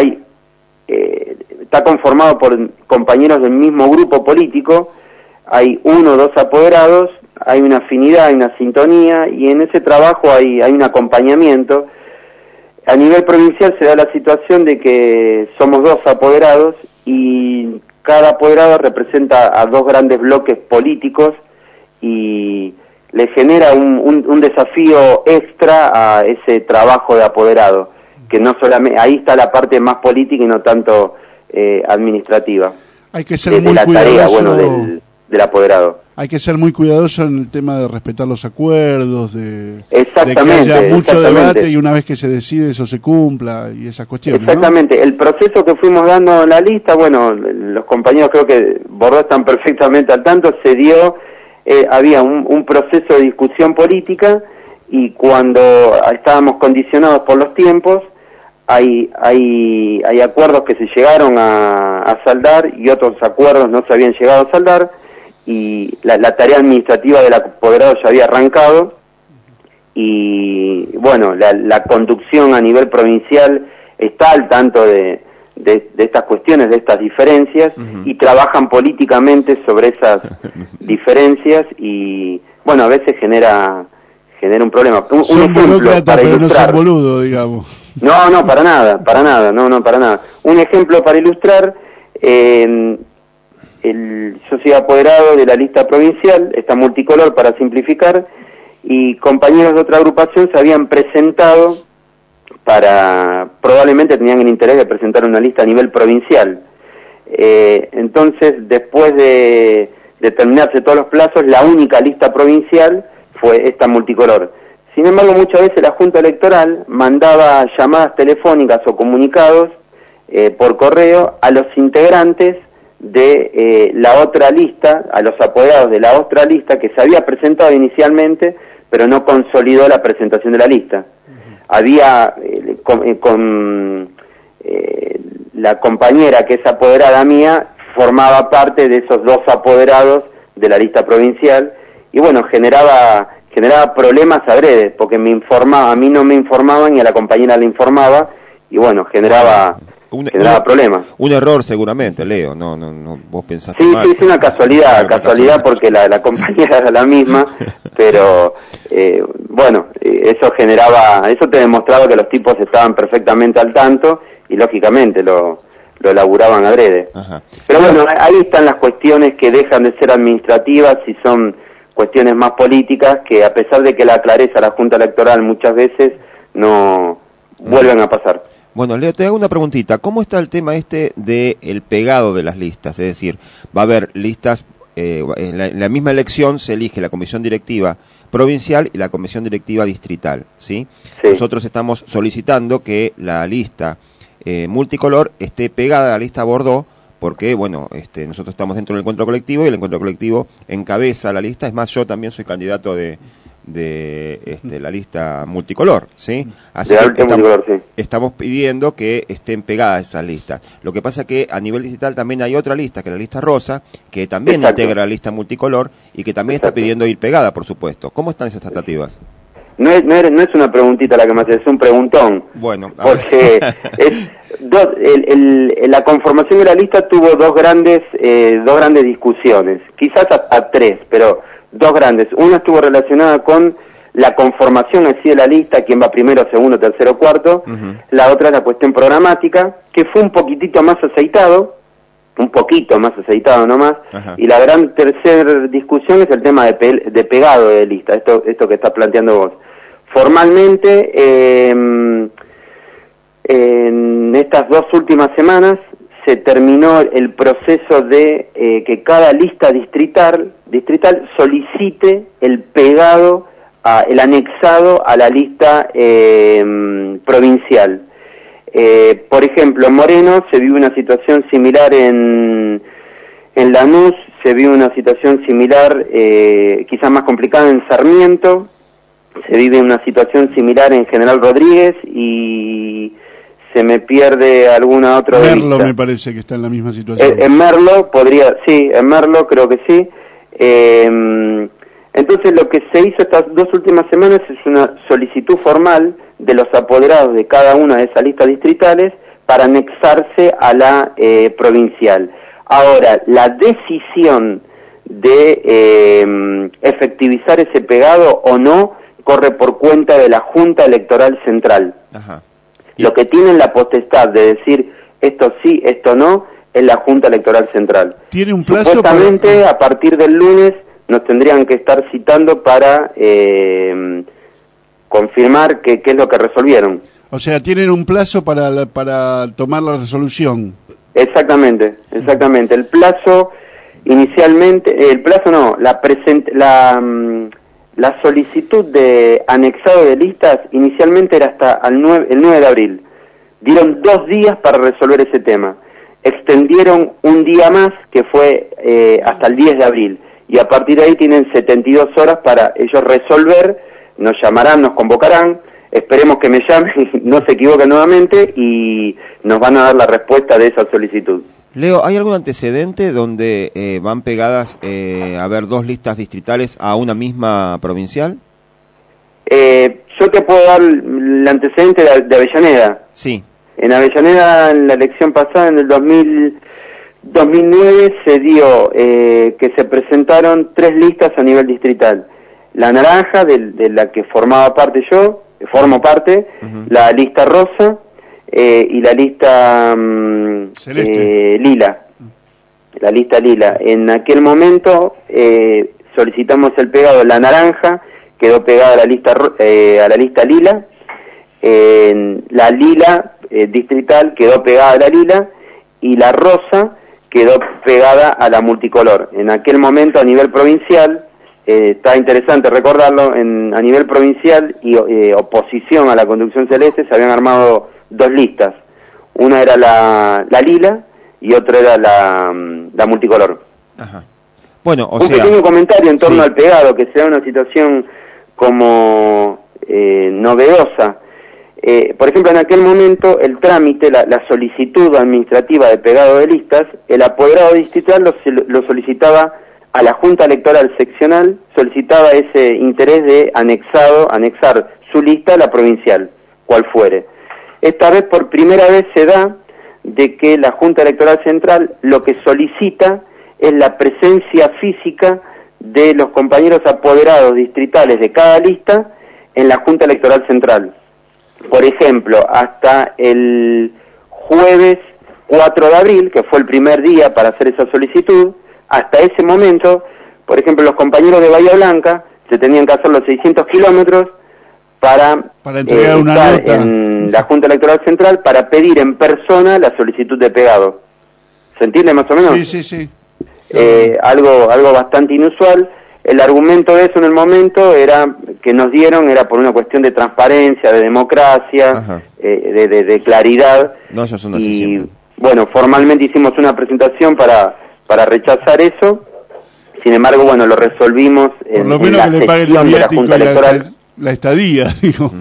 está conformado por compañeros del mismo grupo político, hay 1 o 2 apoderados, hay una afinidad, hay una sintonía, y en ese trabajo hay un acompañamiento. A nivel provincial se da la situación de que somos 2 apoderados y cada apoderado representa a 2 grandes bloques políticos y le genera un desafío extra a ese trabajo de apoderado, que no solamente, ahí está la parte más política y no tanto administrativa. Hay que ser muy la cuidadoso. tarea, del apoderado. Hay que ser muy cuidadoso en el tema de respetar los acuerdos, de que Exactamente, haya mucho exactamente. debate y una vez que se decide eso se cumpla y esas cuestiones, Exactamente, ¿no? el proceso que fuimos dando en la lista, bueno, los compañeros creo que Bordó están perfectamente al tanto, se dio, había un proceso de discusión política y cuando estábamos condicionados por los tiempos, hay acuerdos que se llegaron a saldar y otros acuerdos no se habían llegado a saldar y la tarea administrativa del apoderado ya había arrancado y bueno, la conducción a nivel provincial está al tanto de estas cuestiones, de estas diferencias y trabajan políticamente sobre esas diferencias y bueno, a veces genera un problema. Un ejemplo para pero ilustrar. no son boludo, digamos. No, para nada, para nada. Un ejemplo para ilustrar, yo soy apoderado de la lista provincial, está multicolor para simplificar, y compañeros de otra agrupación se habían presentado probablemente tenían el interés de presentar una lista a nivel provincial. Entonces, después de terminarse todos los plazos, la única lista provincial fue esta multicolor. Sin embargo, muchas veces la Junta Electoral mandaba llamadas telefónicas o comunicados por correo a los integrantes de la otra lista, a los apoderados de la otra lista que se había presentado inicialmente, pero no consolidó la presentación de la lista. Había la compañera que es apoderada mía, formaba parte de esos 2 apoderados de la lista provincial, y bueno, generaba problemas adrede, porque a mí no me informaban y a la compañera le informaba, y bueno, generaba problemas. Un error seguramente, Leo, no vos pensaste mal. Sí, es una casualidad porque la compañera era la misma, pero bueno, eso te demostraba que los tipos estaban perfectamente al tanto y lógicamente lo elaboraban adrede. Ajá. Pero bueno, ahí están las cuestiones que dejan de ser administrativas y son cuestiones más políticas que a pesar de que la clareza la Junta Electoral muchas veces no vuelven a pasar. Bueno, Leo, te hago una preguntita. ¿Cómo está el tema de el pegado de las listas? Es decir, va a haber listas, en la misma elección se elige la comisión directiva provincial y la comisión directiva distrital, ¿sí? Nosotros estamos solicitando que la lista multicolor esté pegada a la lista Bordó, porque, bueno, nosotros estamos dentro del encuentro colectivo y el encuentro colectivo encabeza la lista. Es más, yo también soy candidato de la lista multicolor, ¿sí? Así que estamos pidiendo que estén pegadas esas listas. Lo que pasa es que a nivel digital también hay otra lista, que es la lista rosa, que también integra la lista multicolor y que también está pidiendo ir pegada, por supuesto. ¿Cómo están esas tratativas? No es una preguntita la que me haces, es un preguntón. Bueno, porque la conformación de la lista tuvo dos grandes discusiones, quizás a 3, pero 2 grandes. Una estuvo relacionada con la conformación así de la lista, quién va primero, segundo, tercero, cuarto. La otra es la cuestión programática, que fue un poquito más aceitado nomás. Y la gran tercera discusión es el tema de pegado de lista, esto que estás planteando vos. Formalmente, en estas 2 últimas semanas se terminó el proceso de que cada lista distrital solicite el pegado, el anexado a la lista provincial. Por ejemplo, en Moreno se vive una situación similar en Lanús, se vive una situación similar, quizás más complicada en Sarmiento, se vive una situación similar en General Rodríguez y se me pierde alguna otra de Merlo vista. Me parece que está en la misma situación. En Merlo en Merlo creo que sí. Entonces lo que se hizo estas 2 últimas semanas es una solicitud formal de los apoderados de cada una de esas listas distritales para anexarse a la provincial. Ahora, la decisión de efectivizar ese pegado o no corre por cuenta de la Junta Electoral Central. Ajá. Lo que tienen la potestad de decir esto sí, esto no, es la Junta Electoral Central. ¿Tiene un plazo? Supuestamente, a partir del lunes nos tendrían que estar citando para confirmar qué es lo que resolvieron. O sea, tienen un plazo para tomar la resolución. Exactamente. El plazo inicialmente, la solicitud de anexado de listas inicialmente era hasta el 9 de abril. Dieron 2 días para resolver ese tema. Extendieron un día más, que fue hasta el 10 de abril. Y a partir de ahí tienen 72 horas para ellos resolver. Nos llamarán, nos convocarán. Esperemos que me llamen, no se equivoquen nuevamente y nos van a dar la respuesta de esa solicitud. Leo, ¿hay algún antecedente donde van pegadas a ver 2 listas distritales a una misma provincial? Yo te puedo dar el antecedente de Avellaneda. Sí. En Avellaneda, en la elección pasada, en el 2009, se dio que se presentaron 3 listas a nivel distrital. La naranja, de la que formo parte, la lista rosa y la lista lila. La lista lila. En aquel momento solicitamos el pegado. La naranja quedó pegada a la lista lila. La lila distrital quedó pegada a la lila y la rosa quedó pegada a la multicolor. En aquel momento, a nivel provincial, está interesante recordarlo, a nivel provincial y oposición a la conducción celeste se habían armado 2 listas. Una era la lila y otra era la multicolor. Ajá. Bueno, un pequeño comentario en torno al pegado, que sea una situación como novedosa. Por ejemplo, en aquel momento el trámite, la solicitud administrativa de pegado de listas, el apoderado distrital lo solicitaba a la Junta Electoral Seccional, solicitaba ese interés de anexar su lista a la provincial, cual fuere. Esta vez, por primera vez, se da de que la Junta Electoral Central lo que solicita es la presencia física de los compañeros apoderados distritales de cada lista en la Junta Electoral Central. Por ejemplo, hasta el jueves 4 de abril, que fue el primer día para hacer esa solicitud, hasta ese momento, por ejemplo, los compañeros de Bahía Blanca se tenían que hacer los 600 kilómetros para entregar una nota en la Junta Electoral Central para pedir en persona la solicitud de pegado. ¿Se entiende más o menos? Sí. Algo bastante inusual. El argumento de eso en el momento era que nos dieron, era por una cuestión de transparencia, de democracia, de claridad. No, ellos son así y siempre. Bueno, formalmente hicimos una presentación para rechazar eso. Sin embargo, bueno, lo resolvimos por lo menos que le paguen el viático y la estadía, digo.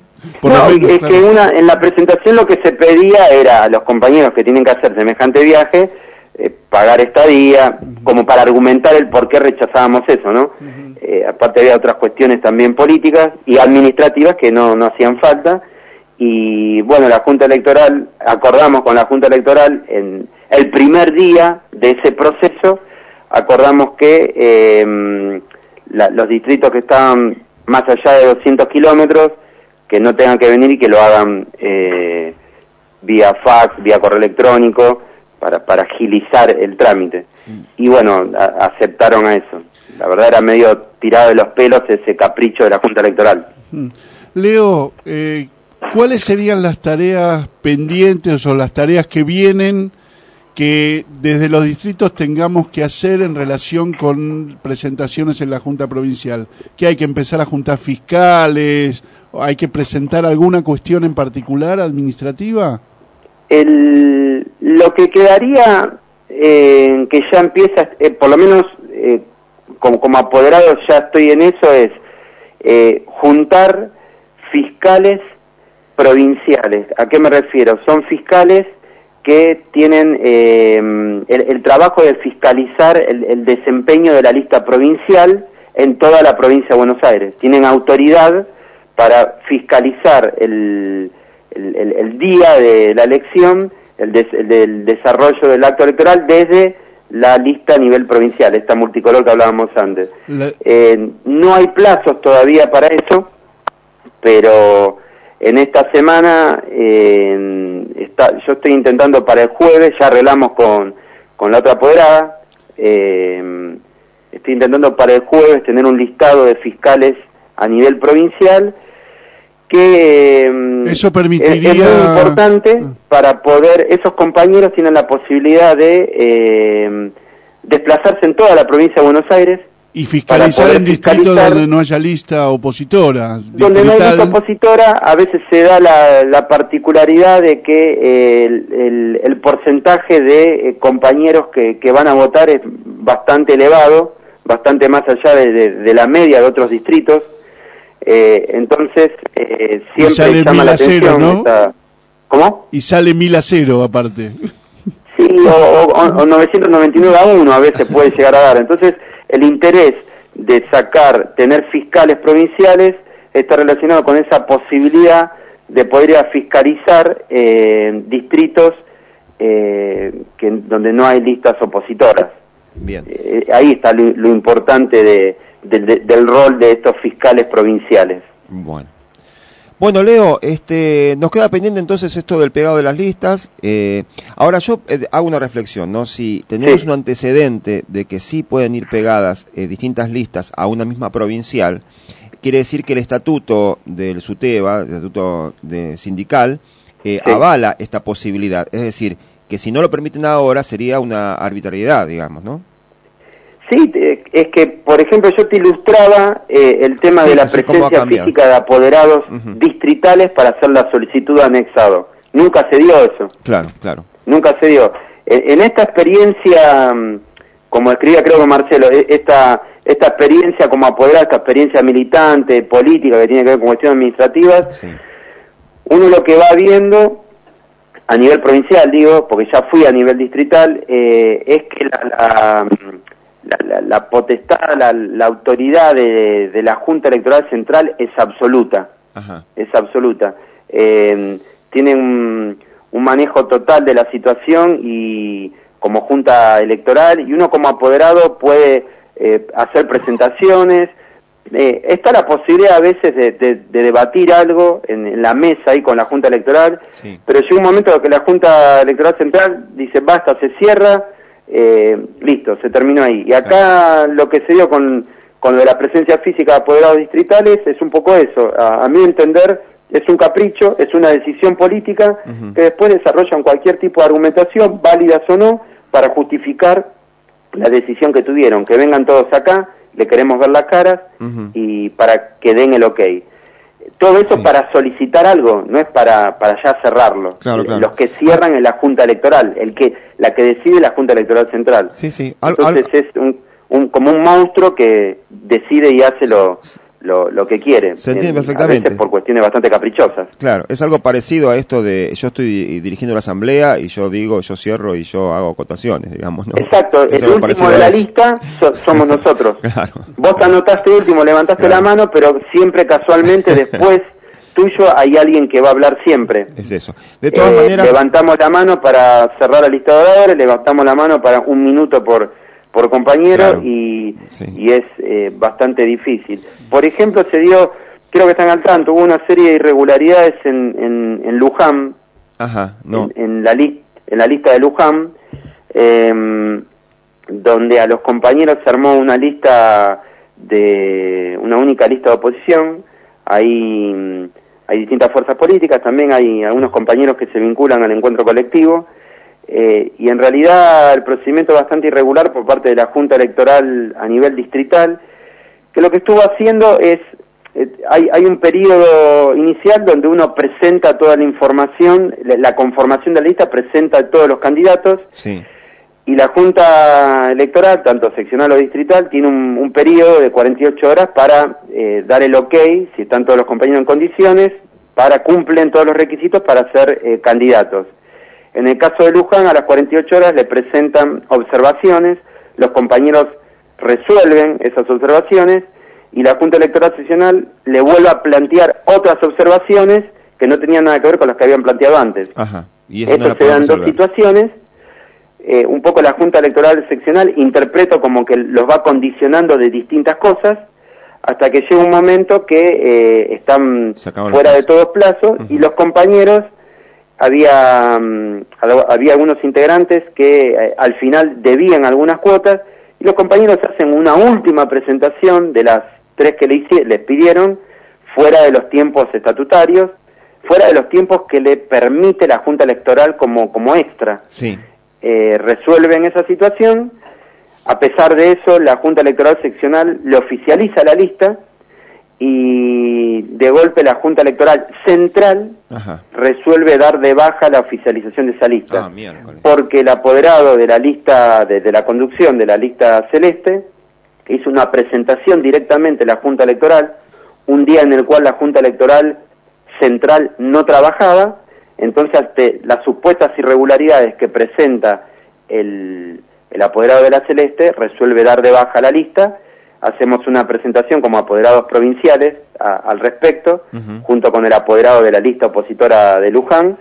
En la presentación lo que se pedía era a los compañeros que tienen que hacer semejante viaje pagar estadía, como para argumentar el por qué rechazábamos eso, ¿no? Aparte había otras cuestiones también políticas y administrativas que no hacían falta. Y bueno, la Junta Electoral, acordamos con la Junta Electoral en el primer día de ese proceso, acordamos que los distritos que estaban más allá de 200 kilómetros, que no tengan que venir y que lo hagan vía fax, vía correo electrónico, para agilizar el trámite. Y bueno, aceptaron a eso. La verdad era medio tirado de los pelos ese capricho de la Junta Electoral. Leo, ¿cuáles serían las tareas pendientes o las tareas que vienen que desde los distritos tengamos que hacer en relación con presentaciones en la Junta Provincial? ¿Qué hay que empezar a juntar fiscales? ¿Hay que presentar alguna cuestión en particular administrativa? Lo que quedaría, que ya empieza, por lo menos como apoderado ya estoy en eso, es juntar fiscales provinciales. ¿A qué me refiero? Son fiscales que tienen el trabajo de fiscalizar el desempeño de la lista provincial en toda la provincia de Buenos Aires. Tienen autoridad para fiscalizar el día de la elección, el desarrollo del acto electoral desde la lista a nivel provincial, esta multicolor que hablábamos antes. No hay plazos todavía para eso, pero En esta semana yo estoy intentando para el jueves, ya arreglamos con la otra apoderada, estoy intentando para el jueves tener un listado de fiscales a nivel provincial que eso permitiría... es muy importante para poder, esos compañeros tienen la posibilidad de desplazarse en toda la provincia de Buenos Aires y fiscalizar en distritos donde no haya lista opositora. Donde no hay lista opositora, a veces se da la particularidad de que el porcentaje de compañeros que van a votar es bastante elevado, bastante más allá de la media de otros distritos. Entonces, siempre llama la atención. ¿No? ¿Cómo? Y sale 1000-0 aparte. Sí, o 999-1 a veces puede llegar a dar. Entonces, el interés de tener fiscales provinciales está relacionado con esa posibilidad de poder ir a fiscalizar distritos donde no hay listas opositoras. Bien. Ahí está lo importante del rol de estos fiscales provinciales. Bueno, Leo, nos queda pendiente entonces esto del pegado de las listas. Ahora yo hago una reflexión, ¿no? Si tenemos un antecedente de que sí pueden ir pegadas distintas listas a una misma provincial, quiere decir que el estatuto del SUTEBA, el estatuto sindical, avala esta posibilidad. Es decir, que si no lo permiten ahora sería una arbitrariedad, digamos, ¿no? Sí, es que, por ejemplo, yo te ilustraba el tema de la presencia física de apoderados distritales para hacer la solicitud de anexado. Nunca se dio eso. Claro. Nunca se dio. En esta experiencia, como escribía creo que Marcelo, esta experiencia como apoderado, esta experiencia militante, política, que tiene que ver con cuestiones administrativas, uno lo que va viendo a nivel provincial, digo, porque ya fui a nivel distrital, es que la potestad, la autoridad de la Junta Electoral Central es absoluta. Es absoluta. Tienen un manejo total de la situación y como Junta Electoral, y uno como apoderado puede hacer presentaciones. Está la posibilidad a veces de debatir algo en la mesa ahí con la Junta Electoral, pero llega un momento en que la Junta Electoral Central dice basta, se cierra, listo, se terminó ahí. Y acá lo que se dio con lo de la presencia física de apoderados distritales es un poco eso. A mi entender es un capricho, es una decisión política que después desarrollan cualquier tipo de argumentación, válidas o no, para justificar la decisión que tuvieron. Que vengan todos acá, le queremos ver las caras y para que den el ok. Todo eso para solicitar algo, no es para ya cerrarlo. Claro. Los que cierran es la Junta Electoral, la que decide la Junta Electoral Central. Entonces es como un monstruo que decide y hace lo que quiere. Se entiende perfectamente. A veces por cuestiones bastante caprichosas. Claro, es algo parecido a esto de yo estoy dirigiendo la asamblea y yo digo, yo cierro y yo hago acotaciones, digamos, ¿no? Exacto, el último de la lista somos nosotros. Claro. Vos te anotaste último, levantaste la mano, pero siempre casualmente después tuyo hay alguien que va a hablar siempre. Es eso. De todas maneras... Levantamos la mano para cerrar la lista de oradores, levantamos la mano para 1 minuto por compañero, y es bastante difícil. Por ejemplo, se dio, creo que están al tanto, hubo una serie de irregularidades en Luján, en la lista de Luján, donde a los compañeros se armó una única lista de oposición. Hay distintas fuerzas políticas, también hay algunos compañeros que se vinculan al encuentro colectivo. Y en realidad el procedimiento es bastante irregular por parte de la Junta Electoral a nivel distrital, que lo que estuvo haciendo es, hay un periodo inicial donde uno presenta toda la información, la conformación de la lista presenta a todos los candidatos, y la Junta Electoral, tanto seccional o distrital, tiene un periodo de 48 horas para dar el ok, si están todos los compañeros en condiciones, cumplen todos los requisitos para ser candidatos. En el caso de Luján, a las 48 horas le presentan observaciones, los compañeros resuelven esas observaciones y la Junta Electoral Seccional le vuelve a plantear otras observaciones que no tenían nada que ver con las que habían planteado antes. Y eso se dan dos situaciones. Un poco la Junta Electoral Seccional interpreto como que los va condicionando de distintas cosas. hasta que llega un momento que están fuera de todos plazos y los compañeros, había algunos integrantes que al final debían algunas cuotas y los compañeros hacen una última presentación de las 3 que les pidieron fuera de los tiempos estatutarios, fuera de los tiempos que le permite la Junta Electoral como extra. Sí. Resuelven esa situación. A pesar de eso, la Junta Electoral Seccional le oficializa la lista y de golpe la Junta Electoral Central resuelve dar de baja la oficialización de esa lista. Porque el apoderado de la lista, de la conducción de la lista celeste, hizo una presentación directamente a la Junta Electoral, un día en el cual la Junta Electoral Central no trabajaba. Entonces, ante las supuestas irregularidades que presenta el apoderado de la Celeste, resuelve dar de baja la lista. Hacemos una presentación como apoderados provinciales al respecto, junto con el apoderado de la lista opositora de Luján.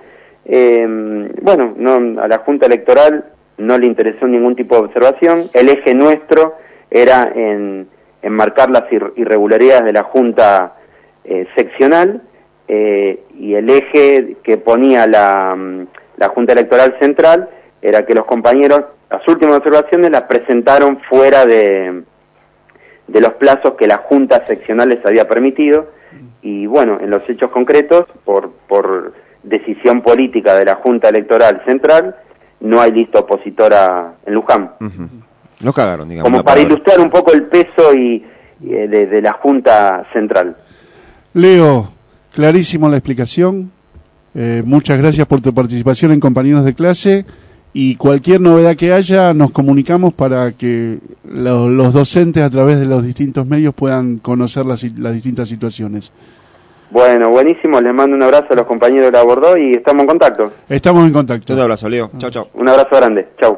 A la Junta Electoral no le interesó ningún tipo de observación. El eje nuestro era en marcar las irregularidades de la Junta seccional, y el eje que ponía la Junta Electoral Central era que los compañeros, las últimas observaciones las presentaron fuera de los plazos que la Junta Seccional les había permitido, y bueno, en los hechos concretos, por decisión política de la Junta Electoral Central, no hay lista opositora en Luján. Lo cagaron, digamos. Como para ilustrar un poco el peso de la Junta Central. Leo, clarísimo la explicación. Muchas gracias por tu participación en Compañeros de Clase. Y cualquier novedad que haya, nos comunicamos para que los docentes a través de los distintos medios puedan conocer las distintas situaciones. Bueno, buenísimo. Les mando un abrazo a los compañeros de la Bordeaux y estamos en contacto. Estamos en contacto. Un abrazo, Leo. Chau, chau. Un abrazo grande. Chau.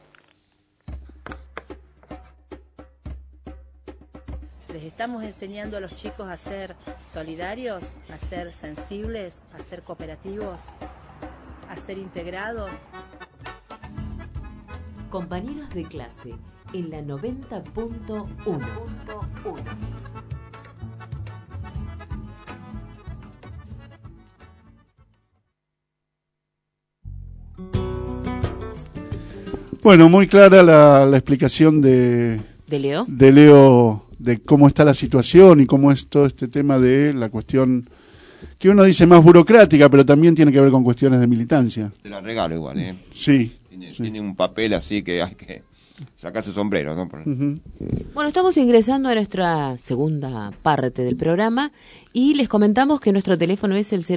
Les estamos enseñando a los chicos a ser solidarios, a ser sensibles, a ser cooperativos, a ser integrados. Compañeros de Clase en la 90.1. Bueno, muy clara la explicación de Leo. De Leo, de cómo está la situación y cómo es todo este tema de la cuestión que uno dice más burocrática, pero también tiene que ver con cuestiones de militancia. Te la regalo igual, ¿eh? Sí. Tiene un papel así que hay que sacarse sombrero, ¿no? Bueno, estamos ingresando a nuestra segunda parte del programa y les comentamos que nuestro teléfono es el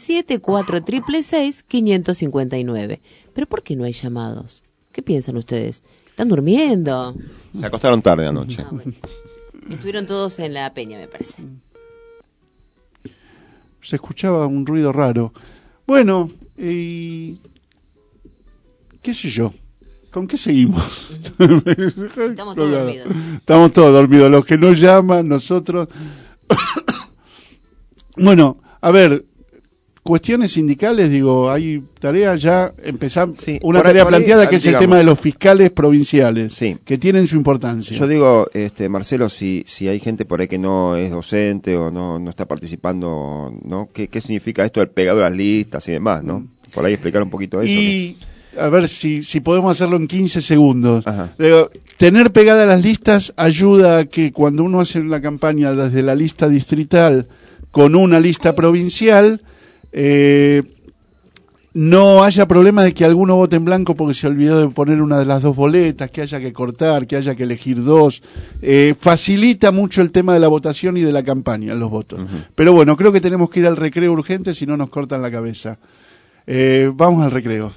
0237-4666-559. ¿Pero por qué no hay llamados? ¿Qué piensan ustedes? ¿Están durmiendo? Se acostaron tarde anoche. Bueno. Estuvieron todos en la peña, me parece. Se escuchaba un ruido raro. Bueno, y qué sé yo, ¿con qué seguimos? Estamos todos dormidos. Estamos todos dormidos, los que no llaman, nosotros. Bueno, a ver, cuestiones sindicales, digo, hay tareas ya, empezamos, una tarea planteada que es el tema de los fiscales provinciales, que tienen su importancia. Yo digo, Marcelo, si hay gente por ahí que no es docente o no está participando, ¿no? ¿Qué significa esto del pegado a las listas y demás, ¿no? Por ahí explicar un poquito eso. Y a ver si podemos hacerlo en 15 segundos. Digo, tener pegadas las listas ayuda a que cuando uno hace la campaña desde la lista distrital con una lista provincial, no haya problema de que alguno vote en blanco porque se olvidó de poner una de las dos boletas, que haya que cortar, que haya que elegir dos. Facilita mucho el tema de la votación y de la campaña, los votos. Pero bueno, creo que tenemos que ir al recreo urgente, si no nos cortan la cabeza. Vamos al recreo.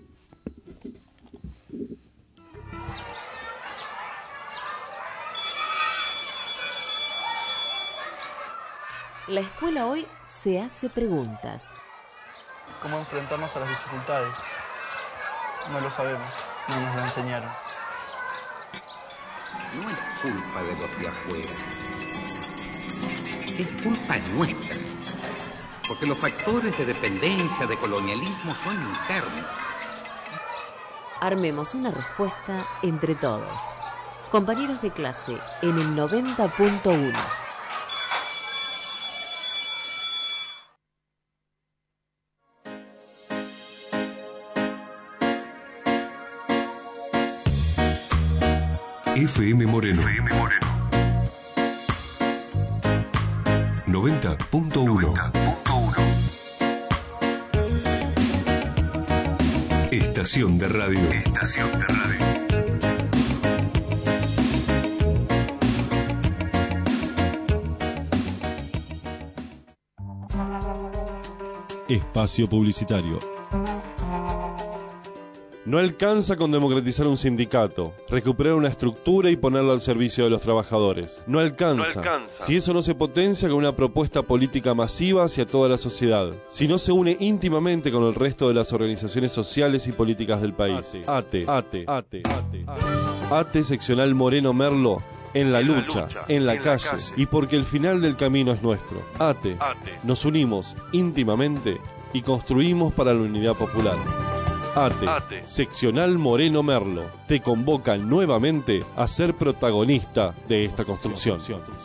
La escuela hoy se hace preguntas. ¿Cómo enfrentarnos a las dificultades? No lo sabemos, no nos lo enseñaron. No es culpa de los de afuera, es culpa nuestra, porque los factores de dependencia, de colonialismo son internos. Armemos una respuesta entre todos. Compañeros de Clase en el 90.1. FM Moreno. 90.1. Estación de radio. Espacio publicitario. No alcanza con democratizar un sindicato, recuperar una estructura y ponerlo al servicio de los trabajadores. No alcanza. Si eso no se potencia con una propuesta política masiva hacia toda la sociedad. Si no se une íntimamente con el resto de las organizaciones sociales y políticas del país. ATE seccional Moreno Merlo. En la lucha, en la calle, y porque el final del camino es nuestro. ATE. Nos unimos íntimamente y construimos para la unidad popular. ATE, seccional Moreno Merlo, te convoca nuevamente a ser protagonista de esta construcción.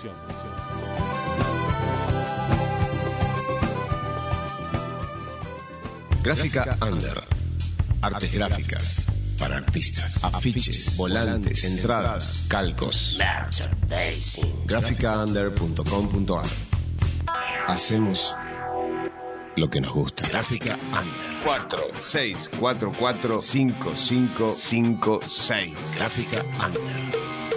Gráfica Under. Artes gráficas para artistas. Afiches, volantes, entradas, calcos. Gráficaunder.com.ar. Hacemos lo que nos gusta. Gráfica Under. 46445556. Gráfica Under.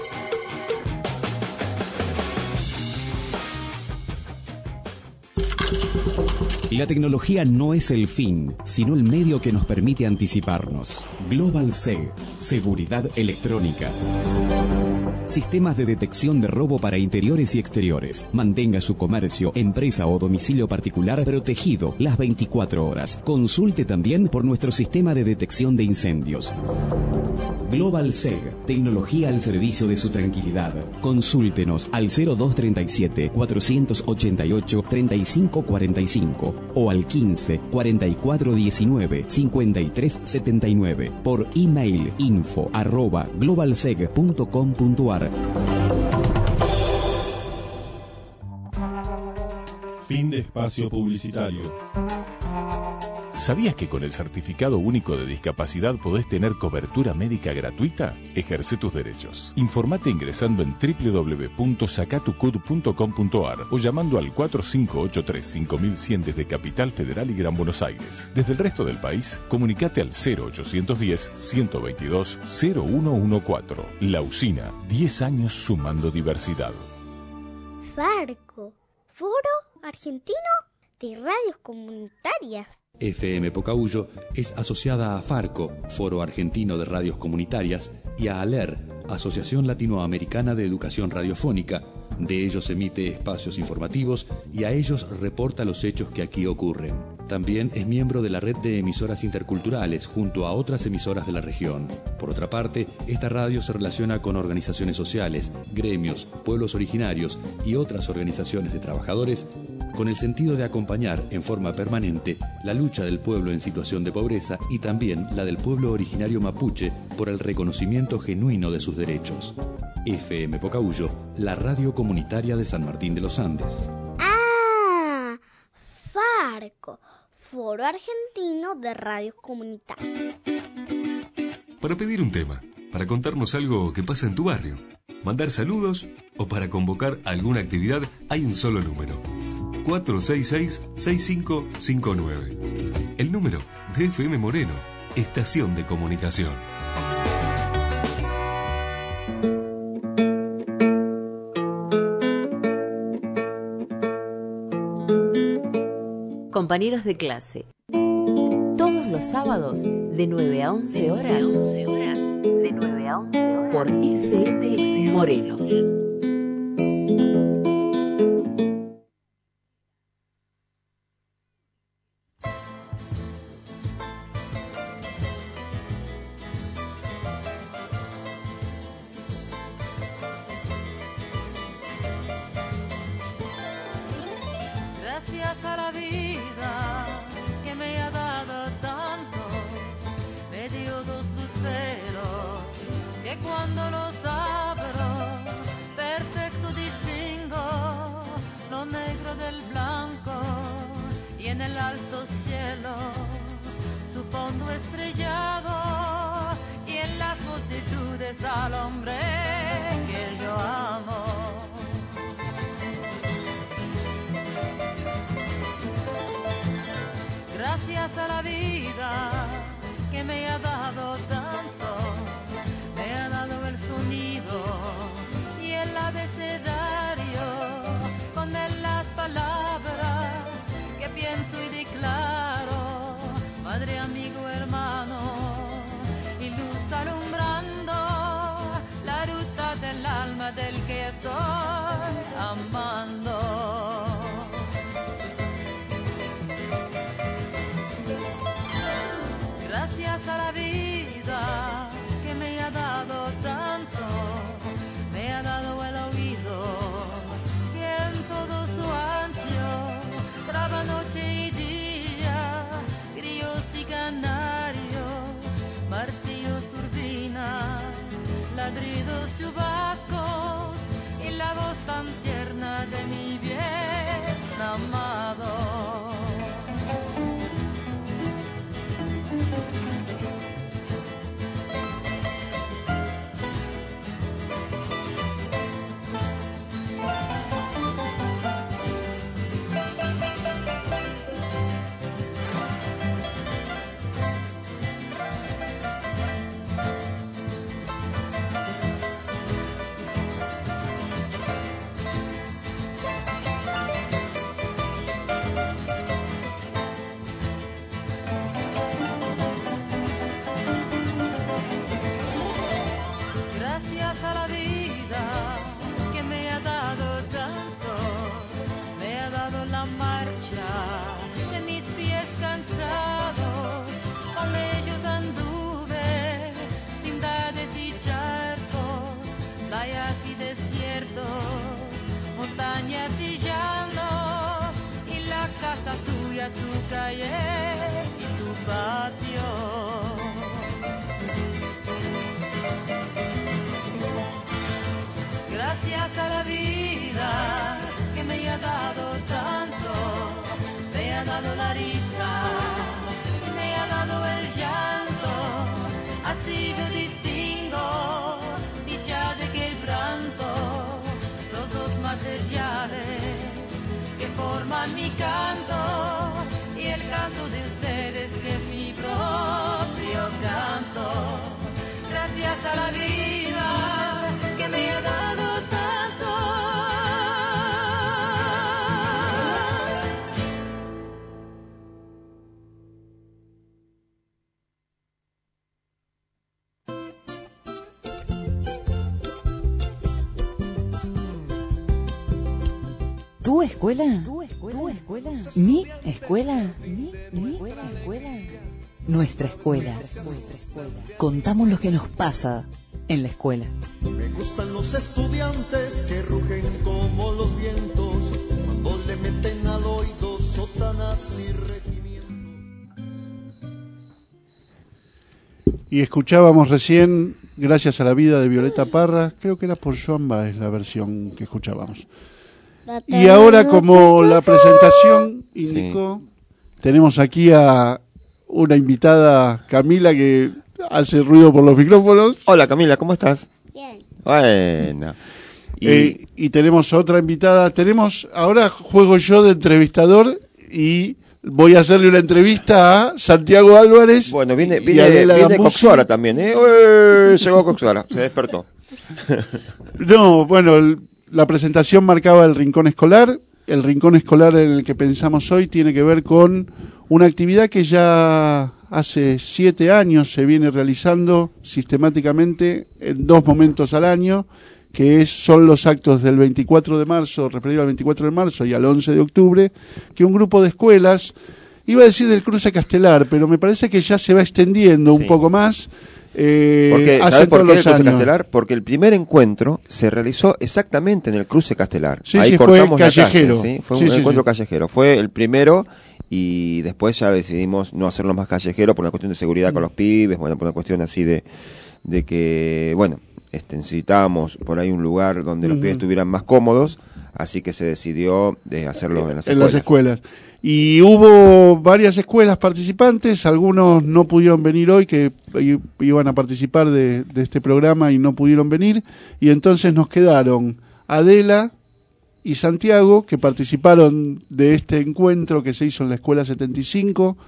La tecnología no es el fin, sino el medio que nos permite anticiparnos. Global SEG, seguridad electrónica. Sistemas de detección de robo para interiores y exteriores. Mantenga su comercio, empresa o domicilio particular protegido las 24 horas. Consulte también por nuestro sistema de detección de incendios. Global SEG, tecnología al servicio de su tranquilidad. Consúltenos al 0237 488 3545 o al 15 4419 5379 por email info@globalseg.com.ar. Fin de espacio publicitario. ¿Sabías que con el Certificado Único de Discapacidad podés tener cobertura médica gratuita? Ejerce tus derechos. Informate ingresando en www.sacatucud.com.ar o llamando al 4583-5100 desde Capital Federal y Gran Buenos Aires. Desde el resto del país, comunicate al 0810-122-0114. La Usina, 10 años sumando diversidad. Farco, Foro Argentino de Radios Comunitarias. FM Pocahuyo es asociada a Farco, Foro Argentino de Radios Comunitarias, y a ALER, Asociación Latinoamericana de Educación Radiofónica. De ellos emite espacios informativos y a ellos reporta los hechos que aquí ocurren. También es miembro de la red de emisoras interculturales junto a otras emisoras de la región. Por otra parte, esta radio se relaciona con organizaciones sociales, gremios, pueblos originarios y otras organizaciones de trabajadores con el sentido de acompañar en forma permanente la lucha del pueblo en situación de pobreza y también la del pueblo originario mapuche por el reconocimiento genuino de sus derechos. FM Pocahuyo, la radio comunitaria de San Martín de los Andes. ¡Ah! Farco, Foro Argentino de Radios Comunitarias. Para pedir un tema, para contarnos algo que pasa en tu barrio, mandar saludos o para convocar alguna actividad, hay un solo número: 466-6559. El número de FM Moreno, Estación de Comunicación. Compañeros de clase. Todos los sábados de 9 a 11 horas. De 9 a 11 horas. Por FM Moreno. Gracias a la vida que me ha dado tanto, me dio dos luceros que cuando los abro perfecto distingo lo negro del blanco, y en el alto cielo su fondo estrellado, y en las multitudes al hombre a la vida que me ha dado tanto, me ha dado el sonido y el abecedario, con él las palabras que pienso y declaro, madre, amigo, hermano, y luz alumbrando la ruta del alma del que estoy amando. Gracias a la vida que me ha dado tanto, me ha dado el oído y en todo su ancho traba noche y día, grillos y canarios, martillos, turbinas, ladridos, chubascos y la voz tan tierna de mi bien amado. Gracias a la vida que me ha dado tanto, me ha dado la marcha de mis pies cansados, con ellos anduve, ciudades y charcos, playas y desiertos, montañas y llanos, y la casa tuya, tu calle y tu patio. Gracias a la vida que me ha dado tanto, me ha dado la risa, me ha dado el llanto, así yo distingo dicha de quebranto, los dos materiales que forman mi canto y el canto de ustedes que es mi propio canto. Gracias a la vida que me ha dado tanto. ¿Tu escuela? ¿Tu escuela? ¿Mi escuela? ¿Mi escuela? Nuestra escuela. Contamos lo que nos pasa en la escuela. Me gustan los estudiantes que rugen como los vientos cuando le meten al oído sotanas y regimientos. Y escuchábamos recién Gracias a la vida de Violeta Parra, creo que era por Joan Baez la versión que escuchábamos. Y ahora, como la presentación indicó, tenemos aquí a una invitada, Camila, que hace ruido por los micrófonos. Hola Camila, ¿cómo estás? Bien. Bueno. Y tenemos otra invitada. Ahora juego yo de entrevistador y voy a hacerle una entrevista a Santiago Álvarez. Bueno, viene Gambusi. Coxuara también, ¿eh? Llegó Coxuara, se despertó. No, bueno, la presentación marcaba el Rincón Escolar. El Rincón Escolar en el que pensamos hoy tiene que ver con una actividad que ya hace 7 años se viene realizando sistemáticamente en 2 momentos al año, que son los actos del 24 de marzo, referido al 24 de marzo y al 11 de octubre, que un grupo de escuelas, iba a decir del Cruce Castelar, pero me parece que ya se va extendiendo un poco más. ¿Sabes por qué el Cruce Castelar? Porque el primer encuentro se realizó exactamente en el Cruce Castelar. Sí, ahí sí, cortamos fue callejero. La calle, ¿sí? Fue un encuentro callejero. Fue el primero y después ya decidimos no hacerlo más callejero por una cuestión de seguridad con los pibes, bueno, por una cuestión así de que, bueno, necesitábamos por ahí un lugar donde los pibes estuvieran más cómodos, así que se decidió de hacerlo en las escuelas. Y hubo varias escuelas participantes, algunos no pudieron venir hoy, que iban a participar de este programa y no pudieron venir, y entonces nos quedaron Adela y Santiago, que participaron de este encuentro que se hizo en la Escuela 75,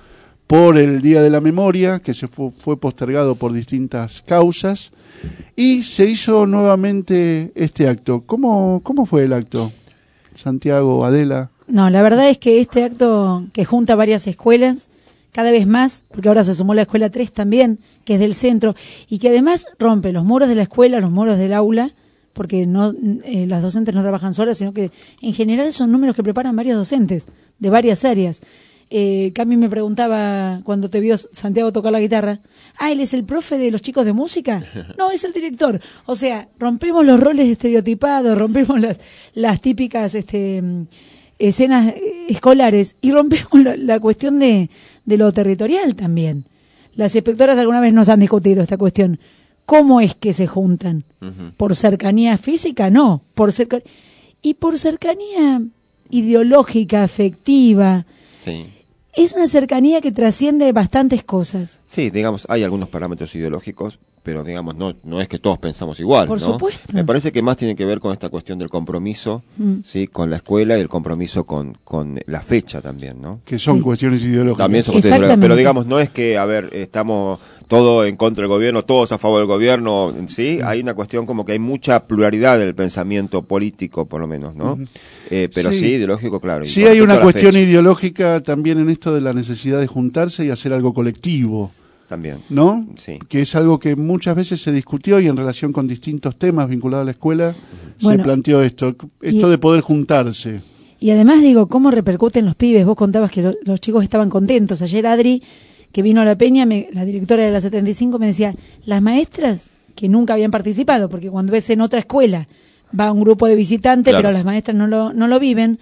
por el Día de la Memoria, que fue postergado por distintas causas, y se hizo nuevamente este acto. ¿Cómo fue el acto? Santiago, Adela. No, la verdad es que este acto que junta varias escuelas, cada vez más, porque ahora se sumó la escuela 3 también, que es del centro, y que además rompe los muros de la escuela, los muros del aula, porque no las docentes no trabajan solas, sino que en general son números que preparan varios docentes de varias áreas. Cami me preguntaba cuando te vio Santiago tocar la guitarra, ¿él es el profe de los chicos de música? No, es el director. O sea, rompemos los roles estereotipados, rompemos las típicas escenas escolares y rompemos la cuestión de lo territorial también. Las inspectoras alguna vez nos han discutido esta cuestión. ¿Cómo es que se juntan? ¿Por cercanía física? No. Y por cercanía ideológica, afectiva. Sí. Es una cercanía que trasciende bastantes cosas. Sí, digamos, hay algunos parámetros ideológicos, pero digamos, no es que todos pensamos igual, Por ¿no? supuesto. Me parece que más tiene que ver con esta cuestión del compromiso, sí, con la escuela y el compromiso con la fecha también, ¿no? Que son cuestiones ideológicas. También son cuestiones ideológicas, pero digamos, no es que, estamos todos en contra del gobierno, todos a favor del gobierno, sí, hay una cuestión como que hay mucha pluralidad del pensamiento político, por lo menos, ¿no? Pero sí, ideológico, claro. Sí, hay una cuestión ideológica también en esto de la necesidad de juntarse y hacer algo colectivo. También. ¿No? Sí. Que es algo que muchas veces se discutió y en relación con distintos temas vinculados a la escuela se planteó esto de poder juntarse. Y además digo, ¿cómo repercuten los pibes? Vos contabas que los chicos estaban contentos. Ayer Adri, que vino a la Peña, la directora de la 75, me decía, las maestras que nunca habían participado, porque cuando ves en otra escuela va un grupo de visitantes, pero las maestras no lo viven,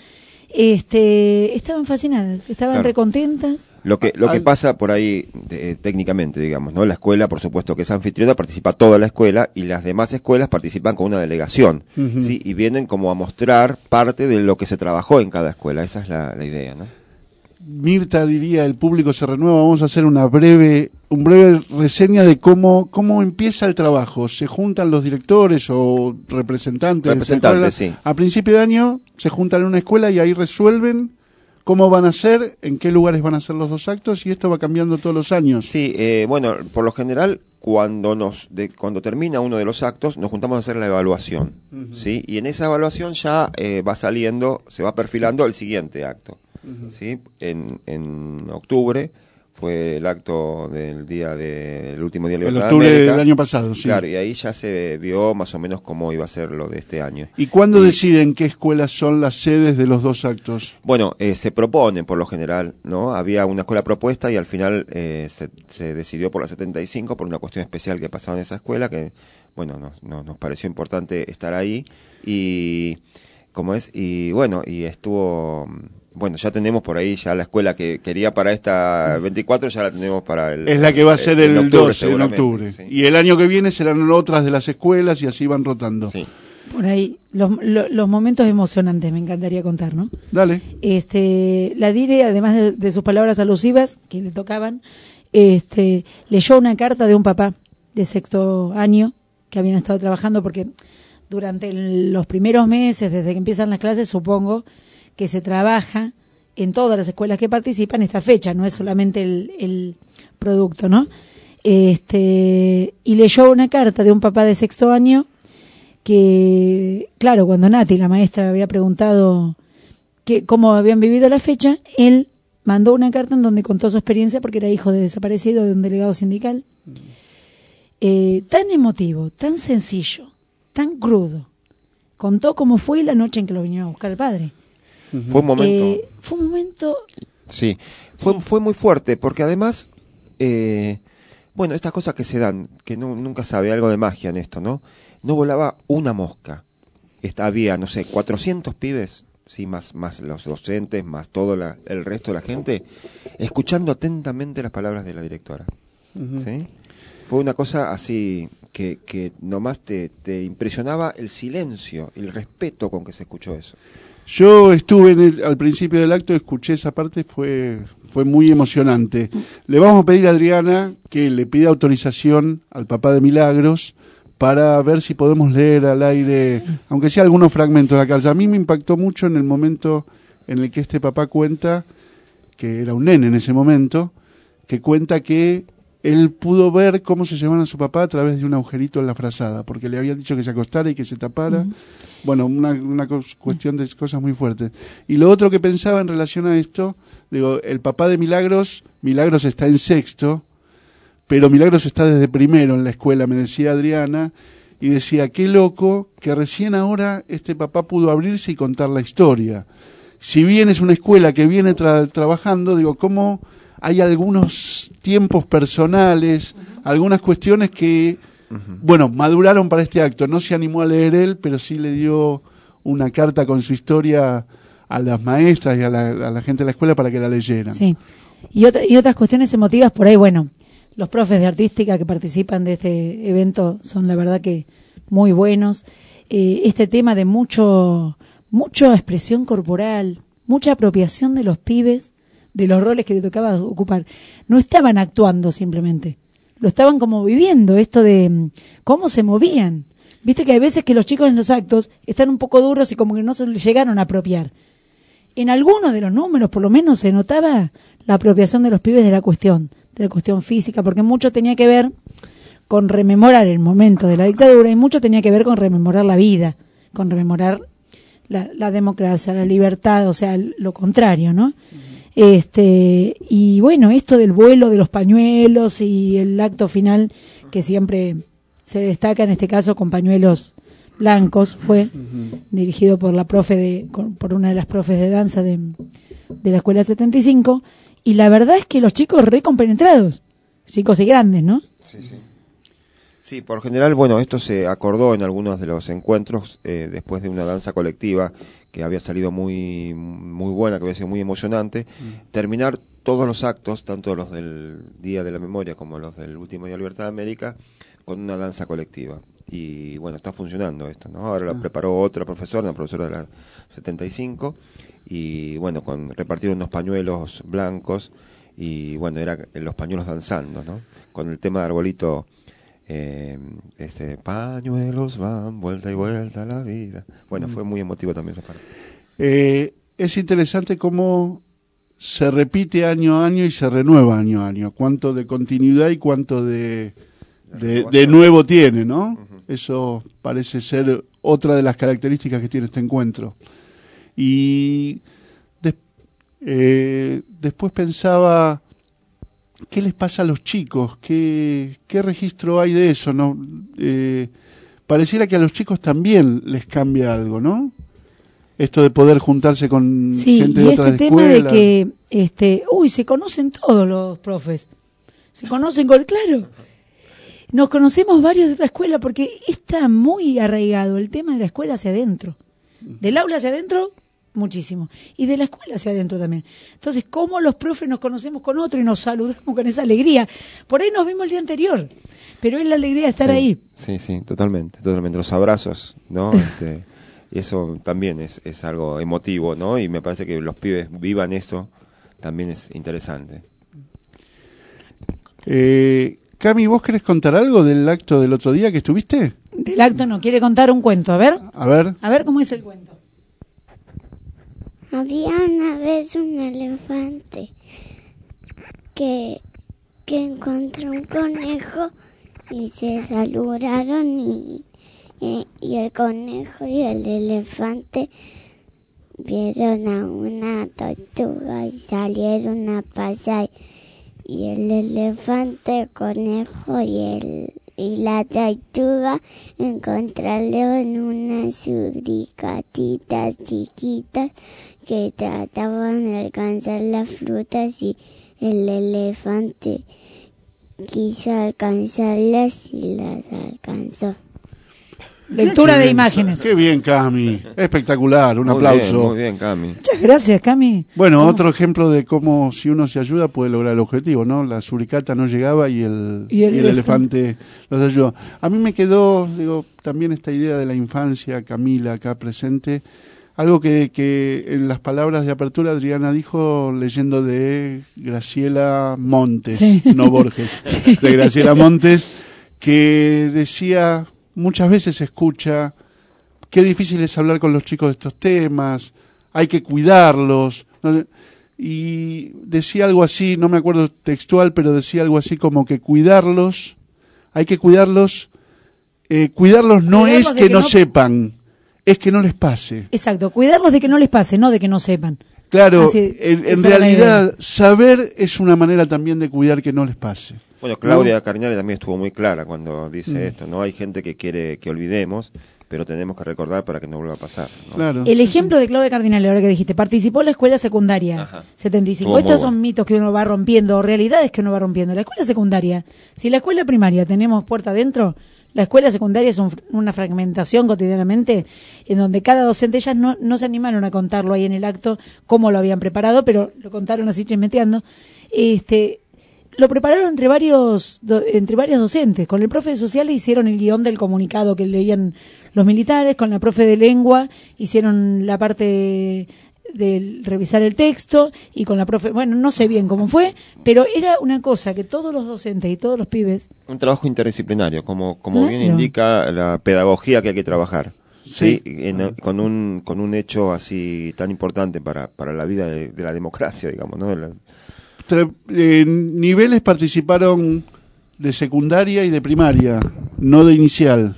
estaban fascinadas, estaban recontentas. Lo que pasa por ahí técnicamente, digamos, ¿no? La escuela, por supuesto que es anfitriona, participa toda la escuela y las demás escuelas participan con una delegación, ¿sí? Y vienen como a mostrar parte de lo que se trabajó en cada escuela. Esa es la idea, ¿no? Mirta diría, el público se renueva. Vamos a hacer un breve reseña de cómo empieza el trabajo. ¿Se juntan los directores o representantes de escuela? Sí. A principio de año se juntan en una escuela y ahí resuelven cómo van a ser, en qué lugares van a ser los dos actos, y esto va cambiando todos los años. Sí, bueno, por lo general, cuando termina uno de los actos, nos juntamos a hacer la evaluación, ¿sí? Y en esa evaluación ya se va perfilando el siguiente acto, ¿sí? En octubre fue el acto del último día de Libertad de América. El octubre del año pasado, sí. Claro, y ahí ya se vio más o menos cómo iba a ser lo de este año. ¿Y cuándo deciden qué escuelas son las sedes de los dos actos? Bueno, se proponen por lo general, ¿no? Había una escuela propuesta y al final se decidió por la 75 por una cuestión especial que pasaba en esa escuela que, bueno, nos pareció importante estar ahí y estuvo... Bueno, ya tenemos por ahí ya la escuela que quería para esta 24, ya la tenemos para el... Es la que va a ser el 12 en octubre. Sí. Y el año que viene serán otras de las escuelas y así van rotando. Sí. Por ahí, los momentos emocionantes me encantaría contar, ¿no? Dale. La Dire, además de sus palabras alusivas que le tocaban, leyó una carta de un papá de sexto año que habían estado trabajando porque durante los primeros meses, desde que empiezan las clases, supongo que se trabaja en todas las escuelas que participan esta fecha, no es solamente el producto, ¿no? Y leyó una carta de un papá de sexto año que, claro, cuando Nati, la maestra, había preguntado cómo habían vivido la fecha, él mandó una carta en donde contó su experiencia porque era hijo de desaparecido de un delegado sindical. Tan emotivo, tan sencillo, tan crudo. Contó cómo fue la noche en que lo vinieron a buscar el padre. Fue un momento... Sí, fue muy fuerte, porque además, estas cosas que se dan, que nunca sabe, algo de magia en esto, ¿no? No volaba una mosca. Había, 400 pibes, sí, más los docentes, más todo el resto de la gente, escuchando atentamente las palabras de la directora. ¿Sí? Fue una cosa así que nomás te impresionaba el silencio, el respeto con que se escuchó eso. Yo estuve al principio del acto, escuché esa parte, fue muy emocionante. Le vamos a pedir a Adriana que le pida autorización al papá de Milagros para ver si podemos leer al aire, aunque sea algunos fragmentos de la carta. A mí me impactó mucho en el momento en el que este papá cuenta, que era un nene en ese momento, que cuenta que él pudo ver cómo se llevaban a su papá a través de un agujerito en la frazada, porque le habían dicho que se acostara y que se tapara. Bueno, una cuestión de cosas muy fuertes. Y lo otro que pensaba en relación a esto, digo, el papá de Milagros está en sexto, pero Milagros está desde primero en la escuela, me decía Adriana, y decía, qué loco que recién ahora este papá pudo abrirse y contar la historia. Si bien es una escuela que viene trabajando, digo, ¿cómo hay algunos tiempos personales, algunas cuestiones que, bueno, maduraron para este acto? No se animó a leer él, pero sí le dio una carta con su historia a las maestras y a la gente de la escuela para que la leyeran. Sí, y otras cuestiones emotivas por ahí, bueno, los profes de artística que participan de este evento son la verdad que muy buenos. Este tema de mucha expresión corporal, mucha apropiación de los pibes, de los roles que le tocaba ocupar. No estaban actuando simplemente, lo estaban como viviendo, esto de cómo se movían. Viste que hay veces que los chicos en los actos están un poco duros y como que no se les llegaron a apropiar. En algunos de los números, por lo menos, se notaba la apropiación de los pibes de la cuestión física, porque mucho tenía que ver con rememorar el momento de la dictadura y mucho tenía que ver con rememorar la vida, con rememorar la democracia, la libertad, o sea, lo contrario, ¿no? Y bueno, esto del vuelo de los pañuelos y el acto final que siempre se destaca, en este caso con pañuelos blancos, fue dirigido por por una de las profes de danza de la escuela 75, y la verdad es que los chicos recompenetrados, chicos y grandes, ¿no? Sí, sí. Sí, por general, bueno, esto se acordó en algunos de los encuentros después de una danza colectiva que había salido muy buena, que había sido muy emocionante, terminar todos los actos, tanto los del Día de la Memoria como los del último Día de la Libertad de América, con una danza colectiva. Y bueno, está funcionando esto, ¿no? Ahora lo preparó otra profesora, una profesora de la 75, y bueno, repartieron unos pañuelos blancos, y bueno, eran los pañuelos danzando, ¿no? Con el tema de Arbolito, pañuelos van vuelta y vuelta la vida. Bueno, fue muy emotivo también esa parte. Es interesante cómo se repite año a año y se renueva año a año, cuánto de continuidad y cuánto de nuevo tiene, ¿no? Eso parece ser otra de las características que tiene este encuentro. Y después pensaba, ¿qué les pasa a los chicos? ¿Qué registro hay de eso? ¿No? Pareciera que a los chicos también les cambia algo, ¿no? Esto de poder juntarse con gente de otras escuelas. Sí, y este tema de que, se conocen todos los profes. Se conocen claro. Nos conocemos varios de otra escuela porque está muy arraigado el tema de la escuela hacia adentro. Del aula hacia adentro, muchísimo. Y de la escuela hacia adentro también. Entonces, ¿cómo los profes nos conocemos con otro y nos saludamos con esa alegría? Por ahí nos vimos el día anterior, pero es la alegría de estar ahí. Sí, sí, totalmente. Los abrazos, ¿no? Y eso también es algo emotivo, ¿no? Y me parece que los pibes vivan esto, también es interesante. Cami, ¿vos querés contar algo del acto del otro día que estuviste? Del acto no, quiere contar un cuento, a ver. A ver cómo es el cuento. Había una vez un elefante que encontró un conejo y se saludaron y el conejo y el elefante vieron a una tortuga y salieron a pasar. Y el elefante, el conejo y la tortuga encontraron unas suricatitas chiquitas que trataban de alcanzar las frutas y el elefante quiso alcanzarlas y las alcanzó. Lectura de imágenes. Qué bien, Cami. Espectacular, un aplauso. Muy bien, Cami. Muchas gracias, Cami. Bueno, otro ejemplo de cómo si uno se ayuda puede lograr el objetivo, ¿no? La suricata no llegaba y el elefante los ayudó. A mí me quedó, también esta idea de la infancia, Camila, acá presente, algo que en las palabras de apertura Adriana dijo leyendo de Graciela Montes, no Borges, de Graciela Montes, que decía... Muchas veces se escucha, qué difícil es hablar con los chicos de estos temas, hay que cuidarlos. y decía algo así, no me acuerdo textual, pero decía algo así como que cuidarlos, hay que cuidarlos, cuidarlos no es que no sepan, es que no les pase. Exacto, cuidarlos de que no les pase, no de que no sepan. Claro, Así, en realidad saber es una manera también de cuidar que no les pase. Bueno, Claudia Cardinale también estuvo muy clara cuando dice esto, ¿no? Hay gente que quiere que olvidemos, pero tenemos que recordar para que no vuelva a pasar, ¿no? Claro. El ejemplo de Claudia Cardinale, ahora que dijiste, participó en la escuela secundaria, Ajá. 75. Estos son mitos que uno va rompiendo, realidades que uno va rompiendo. La escuela secundaria, si la escuela primaria tenemos puerta adentro, la escuela secundaria es una fragmentación cotidianamente en donde cada docente, ellas no se animaron a contarlo ahí en el acto cómo lo habían preparado, pero lo contaron así chismeteando. Lo prepararon entre varios docentes. Con el profe de sociales hicieron el guión del comunicado que leían los militares, con la profe de lengua hicieron la parte de revisar el texto, y con la profe, bueno, no sé bien cómo fue, pero era una cosa que todos los docentes y todos los pibes... Un trabajo interdisciplinario, como Claro. bien indica la pedagogía que hay que trabajar. Sí, con un hecho así tan importante para la vida de la democracia, digamos, ¿no? Niveles participaron de secundaria y de primaria, no de inicial.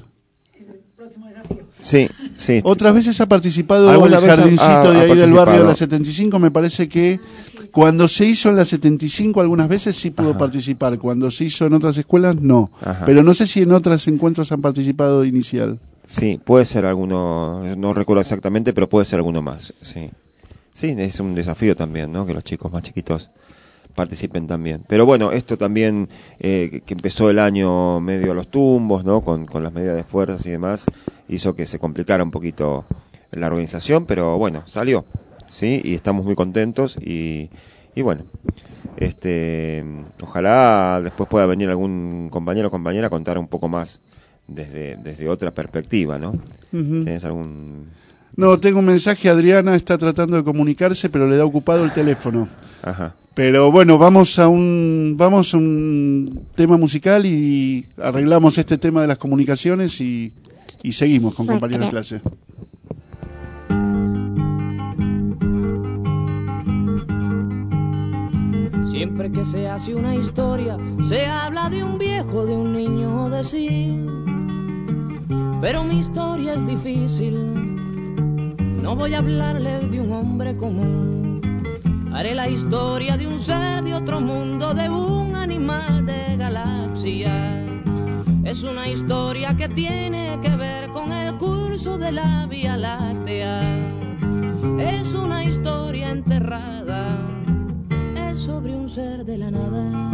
Sí, sí. Otras veces ha participado el ¿Alguna vez jardincito de ahí del barrio de participado? la 75, me parece que cuando se hizo en la 75 algunas veces sí pudo participar, cuando se hizo en otras escuelas no. Ajá. Pero no sé si en otros encuentros han participado de inicial. Sí, puede ser alguno, no recuerdo exactamente, pero puede ser alguno más, sí. Sí, es un desafío también, ¿no? Que los chicos más chiquitos participen también. Pero bueno, esto también, que empezó el año medio a los tumbos, ¿no? Con las medidas de fuerzas y demás, hizo que se complicara un poquito la organización, pero bueno, salió, ¿sí? Y estamos muy contentos y bueno, ojalá después pueda venir algún compañero o compañera a contar un poco más desde otra perspectiva, ¿no? Ujú. ¿Tenés algún...? No, tengo un mensaje, Adriana está tratando de comunicarse, pero le da ocupado el teléfono. Ajá. Pero bueno, vamos a un tema musical y arreglamos este tema de las comunicaciones y seguimos con compañeros de clase. Siempre que se hace una historia, se habla de un viejo, de un niño, de sí. Pero mi historia es difícil, no voy a hablarles de un hombre común. Haré la historia de un ser de otro mundo, de un animal de galaxia. Es una historia que tiene que ver con el curso de la Vía Láctea. Es una historia enterrada, es sobre un ser de la nada.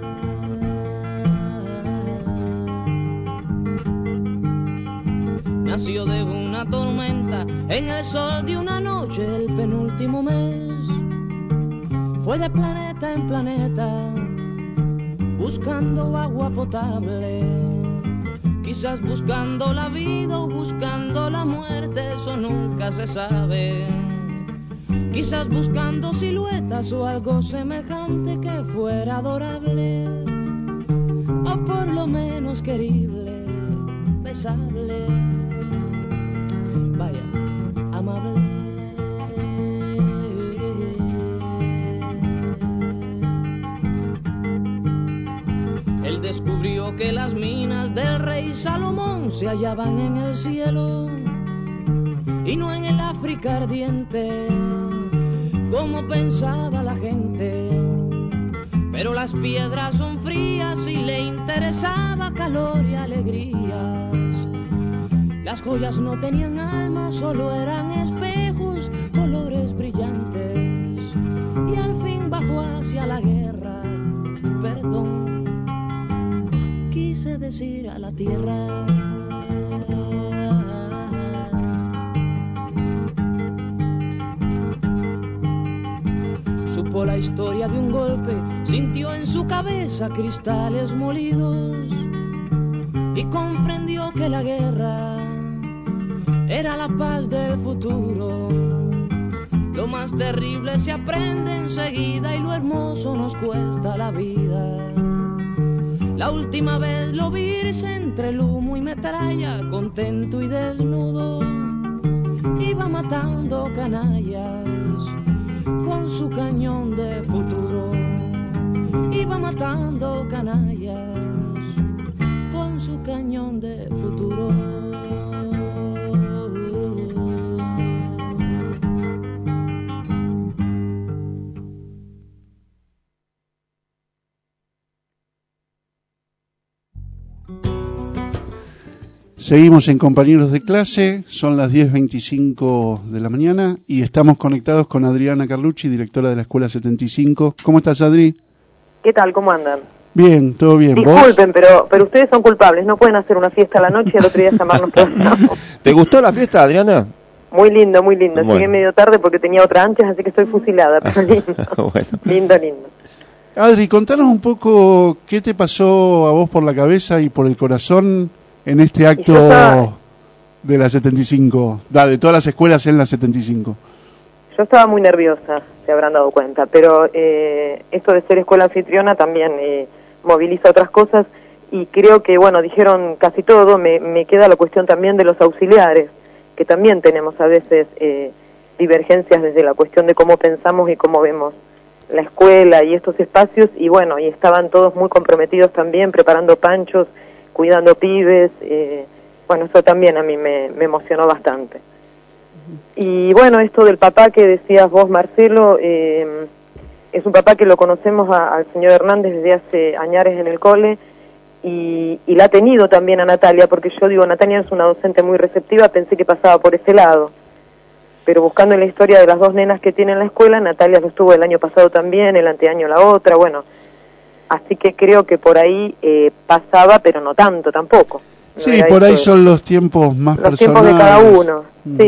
Nació de una tormenta en el sol de una noche el penúltimo mes. Fue de planeta en planeta buscando agua potable, quizás buscando la vida o buscando la muerte, eso nunca se sabe. Quizás buscando siluetas o algo semejante que fuera adorable, o por lo menos querible, besable, vaya, amable. Él descubrió que las minas del rey Salomón se hallaban en el cielo y no en el África ardiente, como pensaba la gente. Pero las piedras son frías y le interesaba calor y alegrías. Las joyas no tenían alma, solo eran espejos, colores brillantes. Y al fin bajó hacia la guerra, perdón, quise decir a la tierra. Supo la historia de un golpe, sintió en su cabeza cristales molidos y comprendió que la guerra era la paz del futuro. Lo más terrible se aprende enseguida y lo hermoso nos cuesta la vida. La última vez lo vi irse entre el humo y metralla, contento y desnudo, iba matando canallas. con su cañón de futuro. Iba matando canallas con su cañón de futuro. Seguimos en Compañeros de Clase, son las 10:25 de la mañana y estamos conectados con Adriana Carlucci, directora de la Escuela 75. ¿Cómo estás, Adri? ¿Qué tal? ¿Cómo andan? Bien, todo bien. Disculpen, pero ustedes son culpables, no pueden hacer una fiesta a la noche y al otro día llamarnos todos. ¿Te gustó la fiesta, Adriana? Muy lindo, muy lindo. Bueno. Llegué medio tarde porque tenía otra antes, así que estoy fusilada, pero lindo. Bueno. Lindo, lindo. Adri, contanos un poco qué te pasó a vos por la cabeza y por el corazón en este acto de la 75, de todas las escuelas en la 75. Yo estaba muy nerviosa, se habrán dado cuenta, pero esto de ser escuela anfitriona también moviliza otras cosas y creo que, bueno, dijeron casi todo, me queda la cuestión también de los auxiliares, que también tenemos a veces divergencias desde la cuestión de cómo pensamos y cómo vemos la escuela y estos espacios, y bueno, y estaban todos muy comprometidos también, preparando panchos, cuidando pibes, bueno, eso también a mí me emocionó bastante. Y bueno, esto del papá que decías vos, Marcelo, es un papá que lo conocemos al señor Hernández desde hace años en el cole, y la ha tenido también a Natalia, porque yo digo, Natalia es una docente muy receptiva, pensé que pasaba por ese lado, pero buscando en la historia de las dos nenas que tiene en la escuela, Natalia lo estuvo el año pasado también, el anteaño la otra, bueno, así que creo que por ahí pasaba, pero no tanto tampoco. No sí, por ahí son los tiempos más los personales. Los tiempos de cada uno,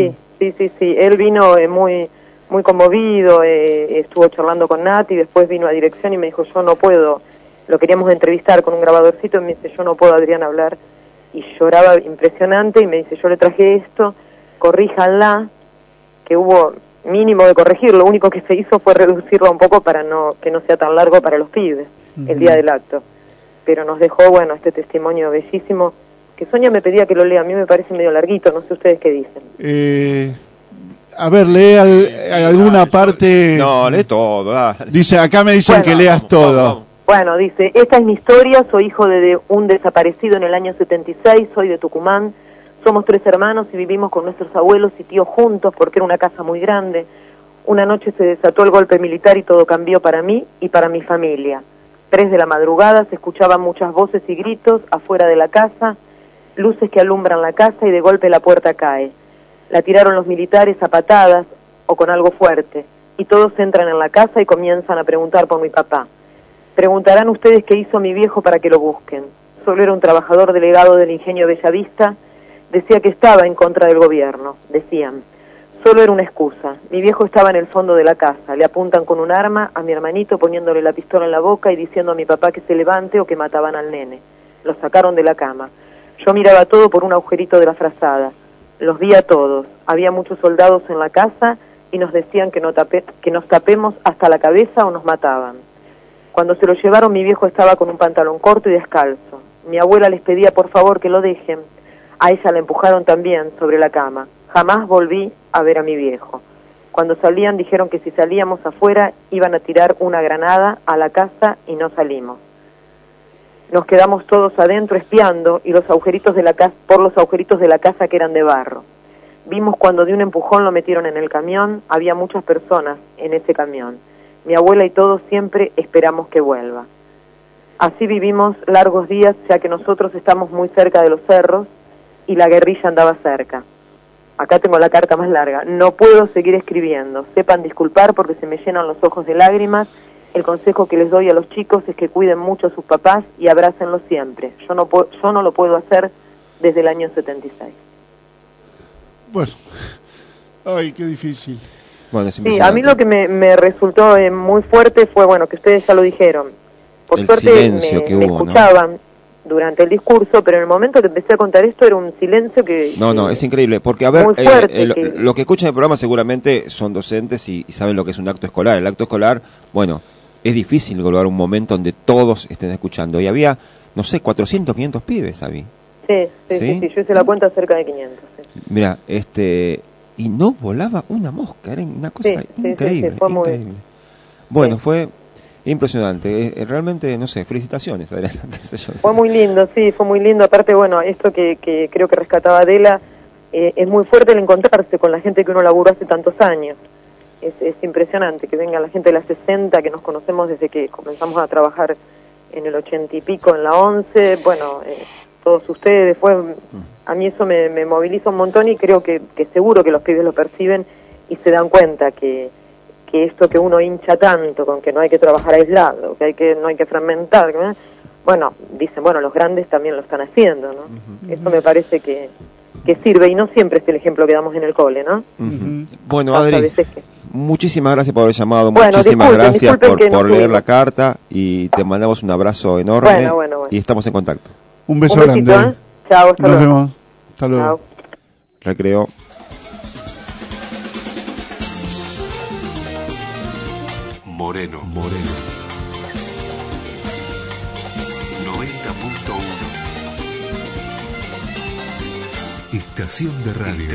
sí. Él vino muy conmovido, estuvo charlando con Nati, después vino a dirección y me dijo, yo no puedo, lo queríamos entrevistar con un grabadorcito, y me dice, yo no puedo, Adrián, hablar. Y lloraba impresionante y me dice, yo le traje esto, corríjanla, que hubo mínimo de corregir, lo único que se hizo fue reducirlo un poco para que no sea tan largo para los pibes. El día del acto, pero nos dejó, bueno, este testimonio bellísimo, que Sonia me pedía que lo lea, a mí me parece medio larguito, no sé ustedes qué dicen. A ver, lee alguna parte. No, lee todo. Dice, acá me dicen que leas todo. Bueno, dice, esta es mi historia, soy hijo de un desaparecido en el año 76, soy de Tucumán, somos 3 hermanos y vivimos con nuestros abuelos y tíos juntos porque era una casa muy grande. Una noche se desató el golpe militar y todo cambió para mí y para mi familia. 3 de la madrugada se escuchaban muchas voces y gritos afuera de la casa, luces que alumbran la casa y de golpe la puerta cae. La tiraron los militares a patadas o con algo fuerte y todos entran en la casa y comienzan a preguntar por mi papá. Preguntarán ustedes qué hizo mi viejo para que lo busquen. Solo era un trabajador delegado del ingenio Bellavista, decía que estaba en contra del gobierno, decían. Solo era una excusa. Mi viejo estaba en el fondo de la casa. Le apuntan con un arma a mi hermanito poniéndole la pistola en la boca y diciendo a mi papá que se levante o que mataban al nene. Lo sacaron de la cama. Yo miraba todo por un agujerito de la frazada. Los vi a todos. Había muchos soldados en la casa y nos decían que nos tapemos hasta la cabeza o nos mataban. Cuando se lo llevaron, mi viejo estaba con un pantalón corto y descalzo. Mi abuela les pedía por favor que lo dejen. A ella la empujaron también sobre la cama. Jamás volví a ver a mi viejo. Cuando salían dijeron que si salíamos afuera iban a tirar una granada a la casa y no salimos. Nos quedamos todos adentro espiando y por los agujeritos de la casa que eran de barro. Vimos cuando de un empujón lo metieron en el camión, había muchas personas en ese camión. Mi abuela y todos siempre esperamos que vuelva. Así vivimos largos días, ya que nosotros estamos muy cerca de los cerros y la guerrilla andaba cerca. Acá tengo la carta más larga. No puedo seguir escribiendo. Sepan disculpar porque se me llenan los ojos de lágrimas. El consejo que les doy a los chicos es que cuiden mucho a sus papás y abrácenlos siempre. Yo no lo puedo hacer desde el año 76. Bueno, ay, qué difícil. Bueno, sí, a mí lo que me resultó muy fuerte fue, bueno, que ustedes ya lo dijeron. Por suerte me escuchaban, ¿no?, durante el discurso, pero en el momento que empecé a contar esto era un silencio que... No, es increíble, porque a ver, muy fuerte, lo que escuchan el programa seguramente son docentes y saben lo que es un acto escolar. El acto escolar, bueno, es difícil lograr un momento donde todos estén escuchando. Y había, no sé, 400, 500 pibes, ¿sabí? Sí, yo hice la cuenta cerca de 500. Sí. Mira, y no volaba una mosca, era una cosa increíble. Sí, fue increíble. muy... Bueno, fue impresionante, realmente, no sé, felicitaciones, Adriana, qué sé yo. Fue muy lindo, sí, fue muy lindo. Aparte, bueno, esto que creo que rescataba Adela, es muy fuerte el encontrarse con la gente que uno laburó hace tantos años. Es impresionante que venga la gente de las 60, que nos conocemos desde que comenzamos a trabajar en el 80 y pico, en la 11, bueno, todos ustedes, a mí eso me moviliza un montón y creo que seguro que los pibes lo perciben y se dan cuenta que esto que uno hincha tanto, con que no hay que trabajar aislado, que no hay que fragmentar, bueno, dicen, bueno, los grandes también lo están haciendo, ¿no? Eso me parece que sirve y no siempre es el ejemplo que damos en el cole, ¿no? Bueno, Adri, muchísimas gracias por haber llamado, bueno, muchísimas gracias por leer no la carta y te mandamos un abrazo enorme y estamos en contacto. Un beso grande. Chao, hasta Nos luego. vemos. Hasta luego. Chao. Recreo. Moreno. 90.1. Estación de radio.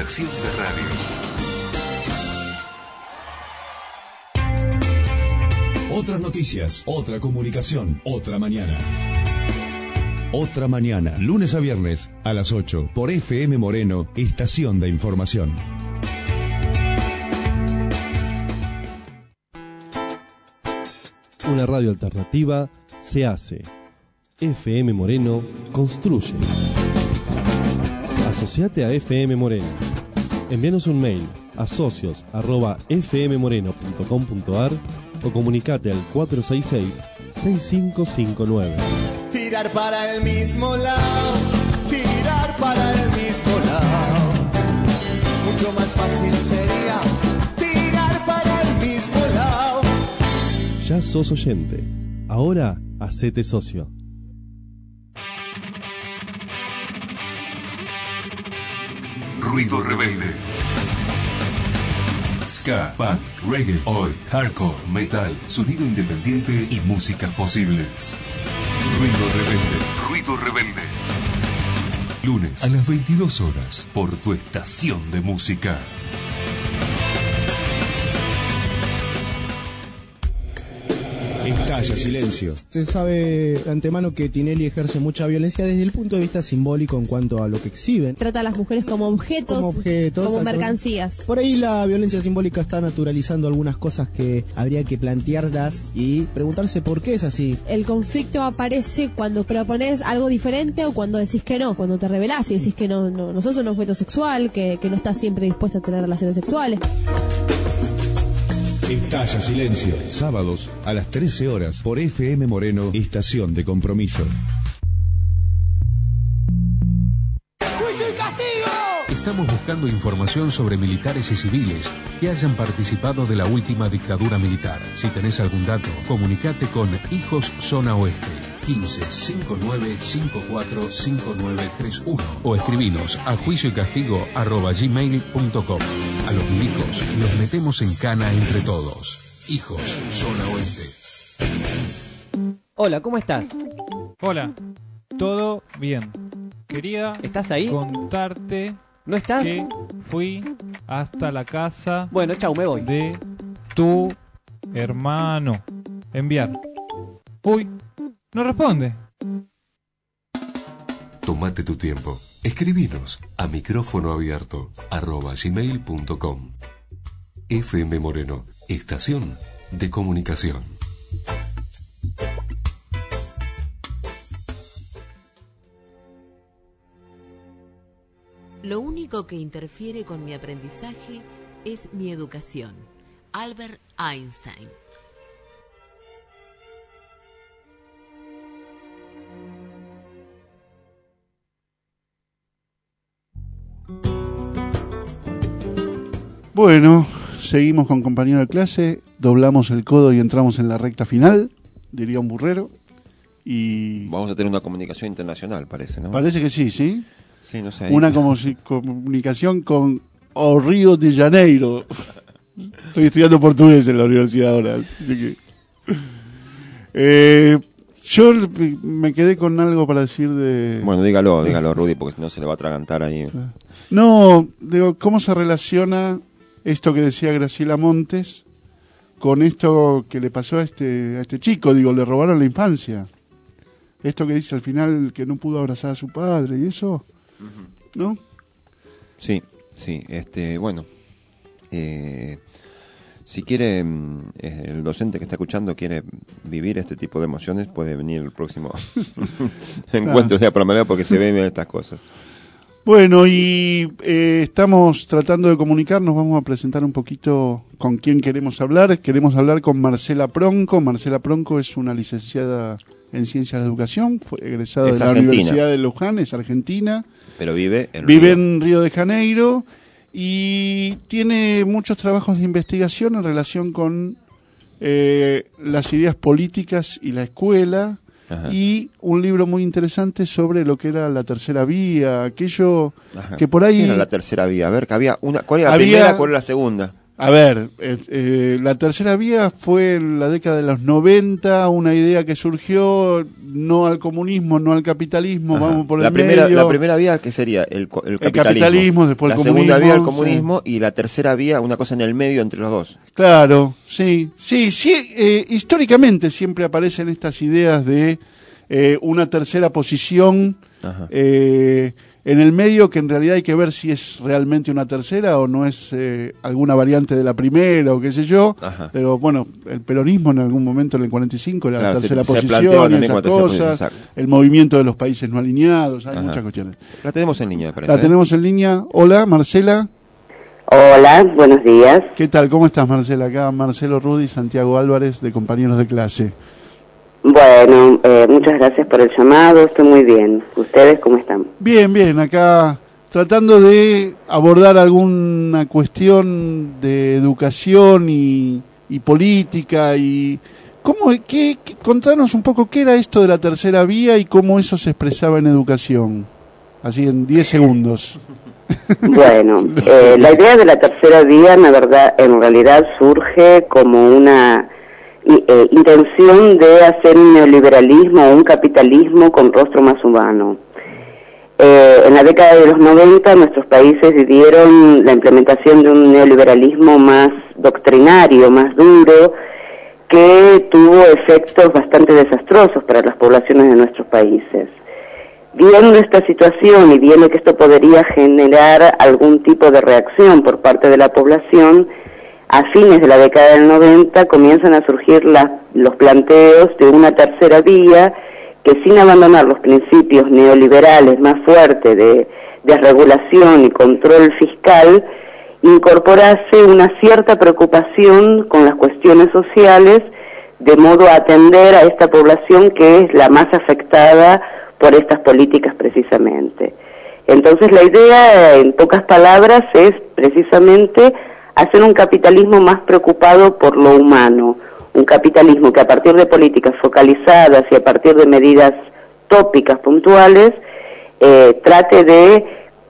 Otras noticias, otra comunicación, otra mañana. Otra mañana, lunes a viernes a las 8 por FM Moreno, Estación de Información. Una radio alternativa se hace. FM Moreno construye. Asociate a FM Moreno. Envíanos un mail a socios@fmmoreno.com.ar o comunicate al 466-6559. Tirar para el mismo lado, tirar para el mismo lado. Mucho más fácil sería tirar para el mismo lado. Ya sos oyente. Ahora hacete socio. Ruido rebelde. Ska, punk, reggae, oi, hardcore, metal, sonido independiente y músicas posibles. Ruido rebelde. Lunes a las 22 horas por tu estación de música. Estalla silencio. Se sabe de antemano que Tinelli ejerce mucha violencia desde el punto de vista simbólico en cuanto a lo que exhiben. Trata a las mujeres como objetos, como mercancías. Por ahí la violencia simbólica está naturalizando algunas cosas que habría que plantearlas y preguntarse por qué es así. El conflicto aparece cuando propones algo diferente o cuando decís que no, cuando te revelás y decís que no sos un objeto sexual, que no estás siempre dispuesta a tener relaciones sexuales. Estalla silencio. Sábados a las 13 horas por FM Moreno, Estación de Compromiso. ¡Juicio y castigo! Estamos buscando información sobre militares y civiles que hayan participado de la última dictadura militar. Si tenés algún dato, comunicate con Hijos Zona Oeste 15-5954-5931 o escribinos a juicioycastigo@gmail.com. A los milicos los metemos en cana entre todos. Hijos Zona Oeste. Hola, ¿cómo estás? Hola, todo bien. Quería ¿Estás ahí? ¿No Contarte estás? que fui hasta la casa. Bueno, chau, me voy. De tu hermano. Enviar. Uy, no responde. Tómate tu tiempo. Escribinos a micrófonoabierto@gmail.com. FM Moreno, Estación de Comunicación. Lo único que interfiere con mi aprendizaje es mi educación. Albert Einstein. Bueno, seguimos con compañero de clase, doblamos el codo y entramos en la recta final, diría un burrero. Y vamos a tener una comunicación internacional, parece, ¿no? Parece que sí, ¿sí? Sí, no sé. Una comunicación con o Río de Janeiro. Estoy estudiando portugués en la universidad ahora, así que Yo me quedé con algo para decir de... Bueno, dígalo, Rudy, porque si no se le va a atragantar ahí. No, digo, ¿cómo se relaciona esto que decía Graciela Montes con esto que le pasó a este chico? Digo, le robaron la infancia. Esto que dice al final que no pudo abrazar a su padre y eso, ¿no? Sí, bueno, si quiere, el docente que está escuchando quiere vivir este tipo de emociones, puede venir el próximo encuentro de la Palmera porque se ven estas cosas. Bueno, y estamos tratando de comunicarnos, vamos a presentar un poquito con quién queremos hablar. Queremos hablar con Marcela Pronco. Marcela Pronco es una licenciada en Ciencias de Educación, fue egresada de la Universidad de Luján, es argentina. Pero vive en Río de Janeiro y tiene muchos trabajos de investigación en relación con las ideas políticas y la escuela. Ajá. Y un libro muy interesante sobre lo que era la tercera vía, aquello que por ahí... ¿Qué era la tercera vía? A ver, que había una... ¿Cuál era la primera? ¿Cuál era la segunda? A ver, la tercera vía fue en la década de los 90, una idea que surgió no al comunismo, no al capitalismo, Ajá. Vamos por la el primera, medio. La primera vía, ¿qué sería? El capitalismo. El capitalismo, después el comunismo. La segunda vía, el comunismo, sí. Y la tercera vía, una cosa en el medio entre los dos. Claro, sí. Históricamente siempre aparecen estas ideas de una tercera posición en el medio, que en realidad hay que ver si es realmente una tercera o no es alguna variante de la primera o qué sé yo. Ajá. Pero bueno, el peronismo en algún momento en el 45 era la tercera posición y esas cosas, el movimiento de los países no alineados, hay muchas cuestiones. La tenemos en línea, parece. La tenemos en línea. Hola, Marcela. Hola, buenos días. ¿Qué tal? ¿Cómo estás, Marcela? Acá Marcelo Rudy, Santiago Álvarez, de Compañeros de Clase. Bueno, muchas gracias por el llamado, estoy muy bien. ¿Ustedes cómo están? Bien, acá tratando de abordar alguna cuestión de educación y política y... contanos un poco qué era esto de la tercera vía y cómo eso se expresaba en educación, así en 10 segundos. Bueno, la idea de la tercera vía, en realidad surge como una... intención de hacer un neoliberalismo o un capitalismo con rostro más humano. En la década de los 90 nuestros países vivieron la implementación de un neoliberalismo más doctrinario, más duro, que tuvo efectos bastante desastrosos para las poblaciones de nuestros países. Viendo esta situación y viendo que esto podría generar algún tipo de reacción por parte de la población, a fines de la década del 90 comienzan a surgir los planteos de una tercera vía que, sin abandonar los principios neoliberales más fuertes de regulación y control fiscal, incorporase una cierta preocupación con las cuestiones sociales, de modo a atender a esta población que es la más afectada por estas políticas precisamente. Entonces la idea, en pocas palabras, es precisamente hacer un capitalismo más preocupado por lo humano, un capitalismo que a partir de políticas focalizadas y a partir de medidas tópicas puntuales trate de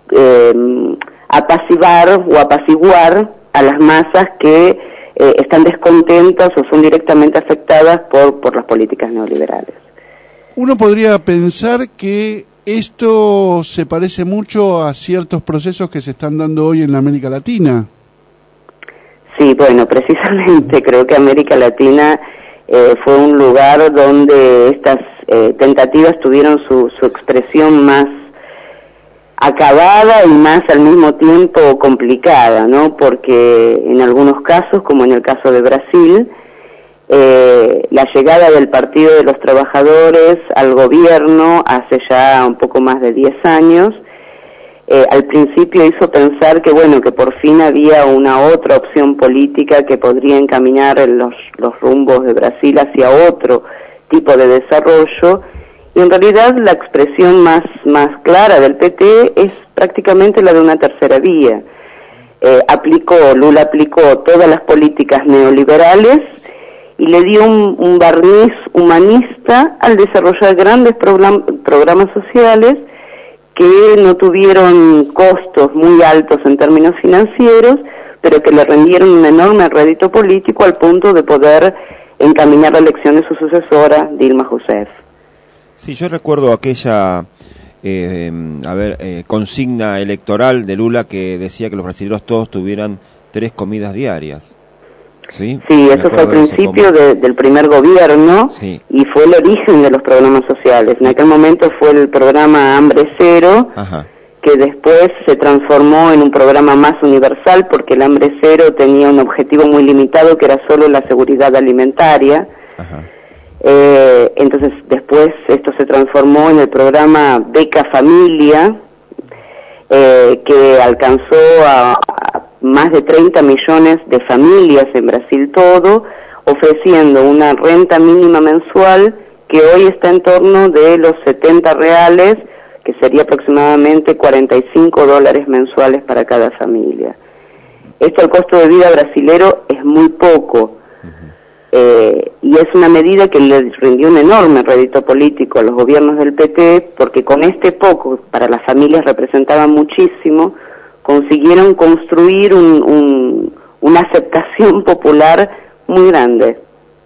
apaciguar a las masas que están descontentas o son directamente afectadas por las políticas neoliberales. Uno podría pensar que esto se parece mucho a ciertos procesos que se están dando hoy en la América Latina. Sí, bueno, precisamente creo que América Latina fue un lugar donde estas tentativas tuvieron su expresión más acabada y más al mismo tiempo complicada, ¿no? Porque en algunos casos, como en el caso de Brasil, la llegada del Partido de los Trabajadores al gobierno hace ya un poco más de 10 años, al principio hizo pensar que por fin había una otra opción política que podría encaminar los rumbos de Brasil hacia otro tipo de desarrollo, y en realidad la expresión más clara del PT es prácticamente la de una tercera vía. Lula aplicó todas las políticas neoliberales y le dio un barniz humanista al desarrollar grandes programas sociales que no tuvieron costos muy altos en términos financieros, pero que le rendieron un enorme rédito político al punto de poder encaminar la elección de su sucesora, Dilma Rousseff. Sí, yo recuerdo aquella consigna electoral de Lula que decía que los brasileños todos tuvieran 3 comidas diarias. Sí, eso fue al principio del primer gobierno, sí, y fue el origen de los programas sociales. En aquel momento fue el programa Hambre Cero, ajá, que después se transformó en un programa más universal porque el Hambre Cero tenía un objetivo muy limitado que era solo la seguridad alimentaria. Ajá. Entonces después esto se transformó en el programa Beca Familia, que alcanzó a más de 30 millones de familias en Brasil todo, ofreciendo una renta mínima mensual que hoy está en torno de los 70 reales, que sería aproximadamente $45 mensuales para cada familia. Esto, el costo de vida brasilero es muy poco, y es una medida que le rindió un enorme rédito político a los gobiernos del PT, porque con este poco, para las familias representaba muchísimo, consiguieron construir una aceptación popular muy grande.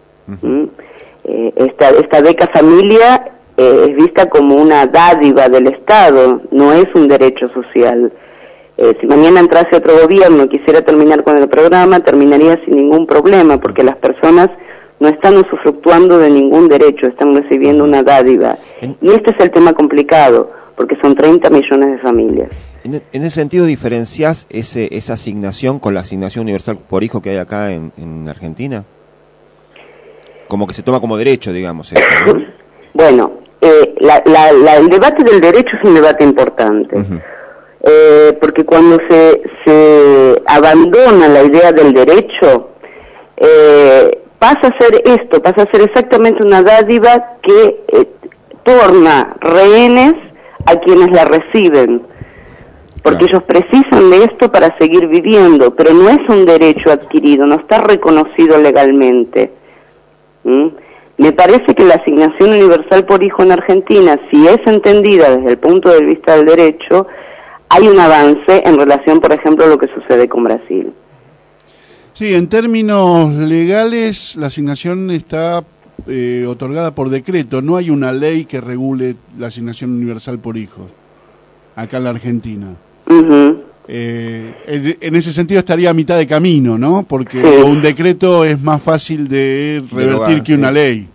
Esta beca familia es vista como una dádiva del Estado, no es un derecho social. Si mañana entrase otro gobierno y quisiera terminar con el programa, terminaría sin ningún problema, porque las personas no están usufructuando de ningún derecho, están recibiendo una dádiva. Y este es el tema complicado, porque son 30 millones de familias. En ese sentido, ¿diferenciás esa asignación con la asignación universal por hijo que hay acá en Argentina? Como que se toma como derecho, digamos. Eso, ¿no? Bueno, el debate del derecho es un debate importante. Porque cuando se abandona la idea del derecho, pasa a ser exactamente una dádiva que torna rehenes a quienes la reciben, porque ellos precisan de esto para seguir viviendo, pero no es un derecho adquirido, no está reconocido legalmente. Me parece que la asignación universal por hijo en Argentina, si es entendida desde el punto de vista del derecho, hay un avance en relación, por ejemplo, a lo que sucede con Brasil. Sí, en términos legales, la asignación está otorgada por decreto. No hay una ley que regule la asignación universal por hijos acá en la Argentina. En ese sentido estaría a mitad de camino, ¿no? Porque un decreto es más fácil de revertir que una ley.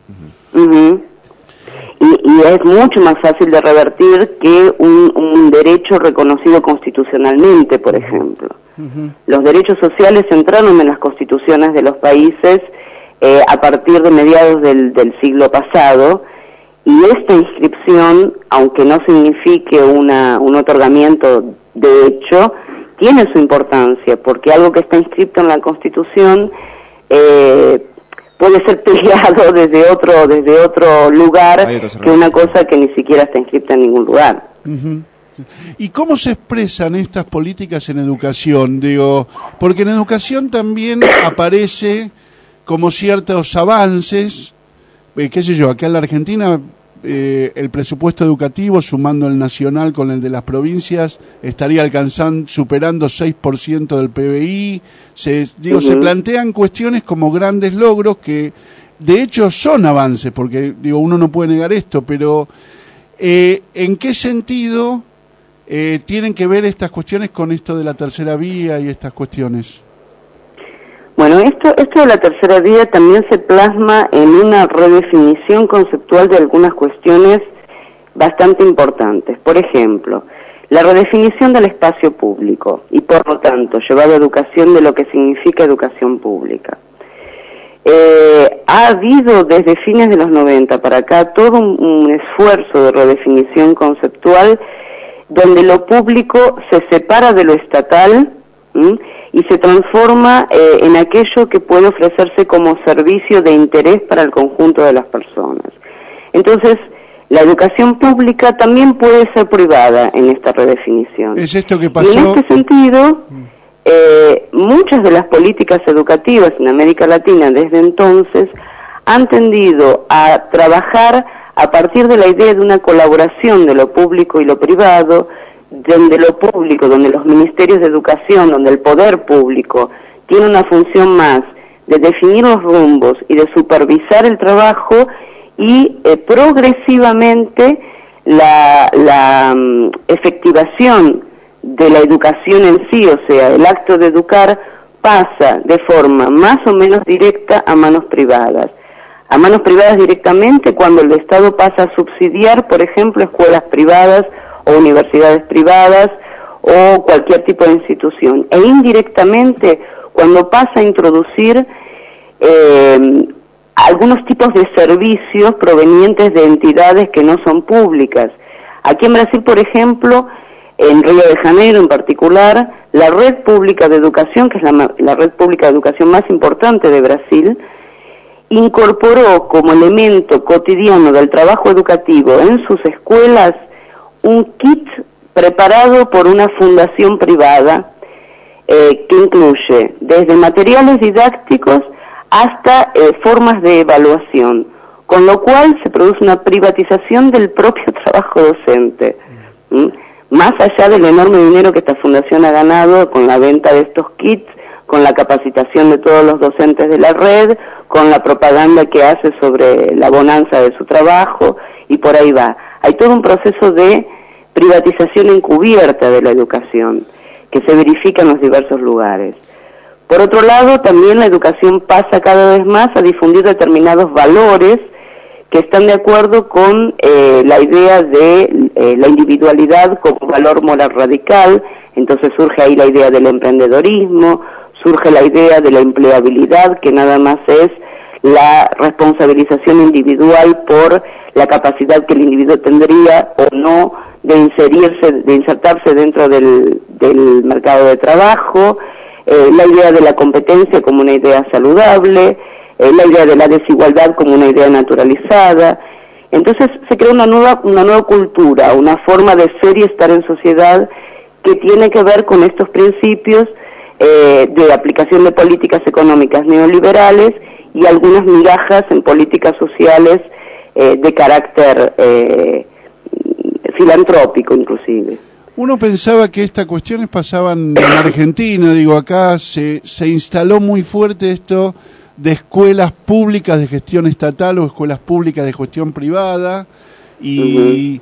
Y es mucho más fácil de revertir que un derecho reconocido constitucionalmente, por ejemplo. Los derechos sociales entraron en las constituciones de los países a partir de mediados del siglo pasado, y esta inscripción, aunque no signifique un otorgamiento de hecho, tiene su importancia, porque algo que está inscrito en la Constitución puede ser peleado desde otro lugar que una cosa que ni siquiera está inscrita en ningún lugar. ¿Y cómo se expresan estas políticas en educación? Digo, porque en educación también aparece como ciertos avances, qué sé yo, acá en la Argentina el presupuesto educativo, sumando el nacional con el de las provincias, estaría superando 6% del PBI. Se plantean cuestiones como grandes logros que de hecho son avances, porque uno no puede negar esto, pero ¿en qué sentido tienen que ver estas cuestiones con esto de la tercera vía y estas cuestiones? Bueno, esto de la tercera vía también se plasma en una redefinición conceptual de algunas cuestiones bastante importantes. Por ejemplo, la redefinición del espacio público y, por lo tanto, llevado a educación de lo que significa educación pública. Ha habido desde fines de los 90 para acá todo un esfuerzo de redefinición conceptual donde lo público se separa de lo estatal y se transforma en aquello que puede ofrecerse como servicio de interés para el conjunto de las personas. Entonces, la educación pública también puede ser privada en esta redefinición. ¿Es esto que pasó? Y en este sentido, muchas de las políticas educativas en América Latina desde entonces han tendido a trabajar a partir de la idea de una colaboración de lo público y lo privado, donde lo público, donde los ministerios de educación, donde el poder público tiene una función más de definir los rumbos y de supervisar el trabajo, y progresivamente la efectivación de la educación en sí, o sea, el acto de educar, pasa de forma más o menos directa a manos privadas. A manos privadas directamente cuando el Estado pasa a subsidiar, por ejemplo, escuelas privadas o universidades privadas o cualquier tipo de institución. E indirectamente cuando pasa a introducir algunos tipos de servicios provenientes de entidades que no son públicas. Aquí en Brasil, por ejemplo, en Río de Janeiro en particular, la red pública de educación, que es la red pública de educación más importante de Brasil, incorporó como elemento cotidiano del trabajo educativo en sus escuelas un kit preparado por una fundación privada que incluye desde materiales didácticos hasta formas de evaluación, con lo cual se produce una privatización del propio trabajo docente. Más allá del enorme dinero que esta fundación ha ganado con la venta de estos kits, con la capacitación de todos los docentes de la red, con la propaganda que hace sobre la bonanza de su trabajo, y por ahí va. Hay todo un proceso de privatización encubierta de la educación, que se verifica en los diversos lugares. Por otro lado, también la educación pasa cada vez más a difundir determinados valores que están de acuerdo con la idea de la individualidad como valor moral radical. Entonces surge ahí la idea del emprendedorismo, surge la idea de la empleabilidad, que nada más es la responsabilización individual por la capacidad que el individuo tendría o no de insertarse dentro del mercado de trabajo, la idea de la competencia como una idea saludable, la idea de la desigualdad como una idea naturalizada. Entonces se crea una nueva cultura, una forma de ser y estar en sociedad que tiene que ver con estos principios de aplicación de políticas económicas neoliberales y algunas migajas en políticas sociales de carácter filantrópico inclusive. Uno pensaba que estas cuestiones pasaban en Argentina, digo, acá se instaló muy fuerte esto de escuelas públicas de gestión estatal o escuelas públicas de gestión privada, y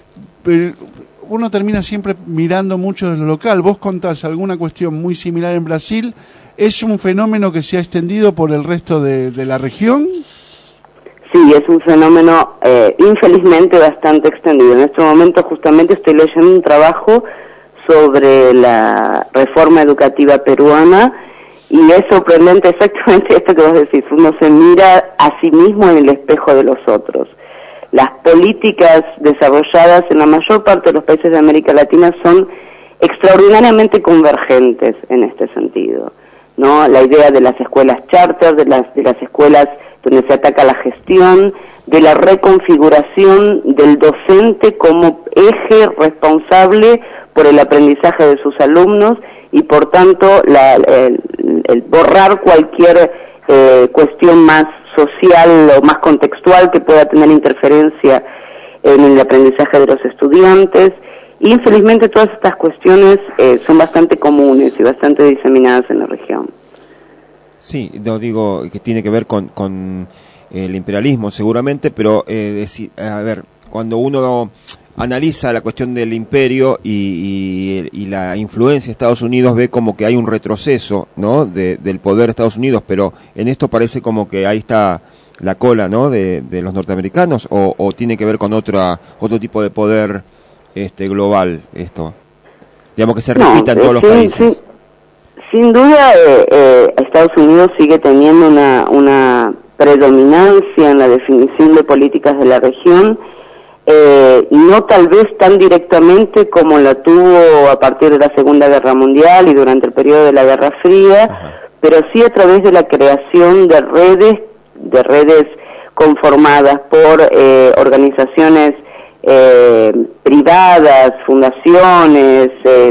uno termina siempre mirando mucho de lo local. Vos contás alguna cuestión muy similar en Brasil. ¿Es un fenómeno que se ha extendido por el resto de la región? Sí, es un fenómeno infelizmente bastante extendido. En este momento justamente estoy leyendo un trabajo sobre la reforma educativa peruana y es sorprendente exactamente esto que vos decís. Uno se mira a sí mismo en el espejo de los otros. Las políticas desarrolladas en la mayor parte de los países de América Latina son extraordinariamente convergentes en este sentido, ¿no? La idea de las escuelas charter, de las escuelas donde se ataca la gestión, de la reconfiguración del docente como eje responsable por el aprendizaje de sus alumnos y por tanto el borrar cualquier cuestión más social o más contextual que pueda tener interferencia en el aprendizaje de los estudiantes. Infelizmente todas estas cuestiones son bastante comunes y bastante diseminadas en la región. Sí, no digo que tiene que ver con el imperialismo seguramente, pero a ver, cuando uno analiza la cuestión del imperio y la influencia de Estados Unidos, ve como que hay un retroceso, ¿no?, del poder de Estados Unidos, pero en esto parece como que ahí está la cola, ¿no?, de los norteamericanos, o tiene que ver con otro tipo de poder global, esto, digamos, que se repita en todos los países. Sin duda, Estados Unidos sigue teniendo una predominancia en la definición de políticas de la región, no tal vez tan directamente como la tuvo a partir de la Segunda Guerra Mundial y durante el periodo de la Guerra Fría, pero sí a través de la creación de redes conformadas por organizaciones privadas, fundaciones,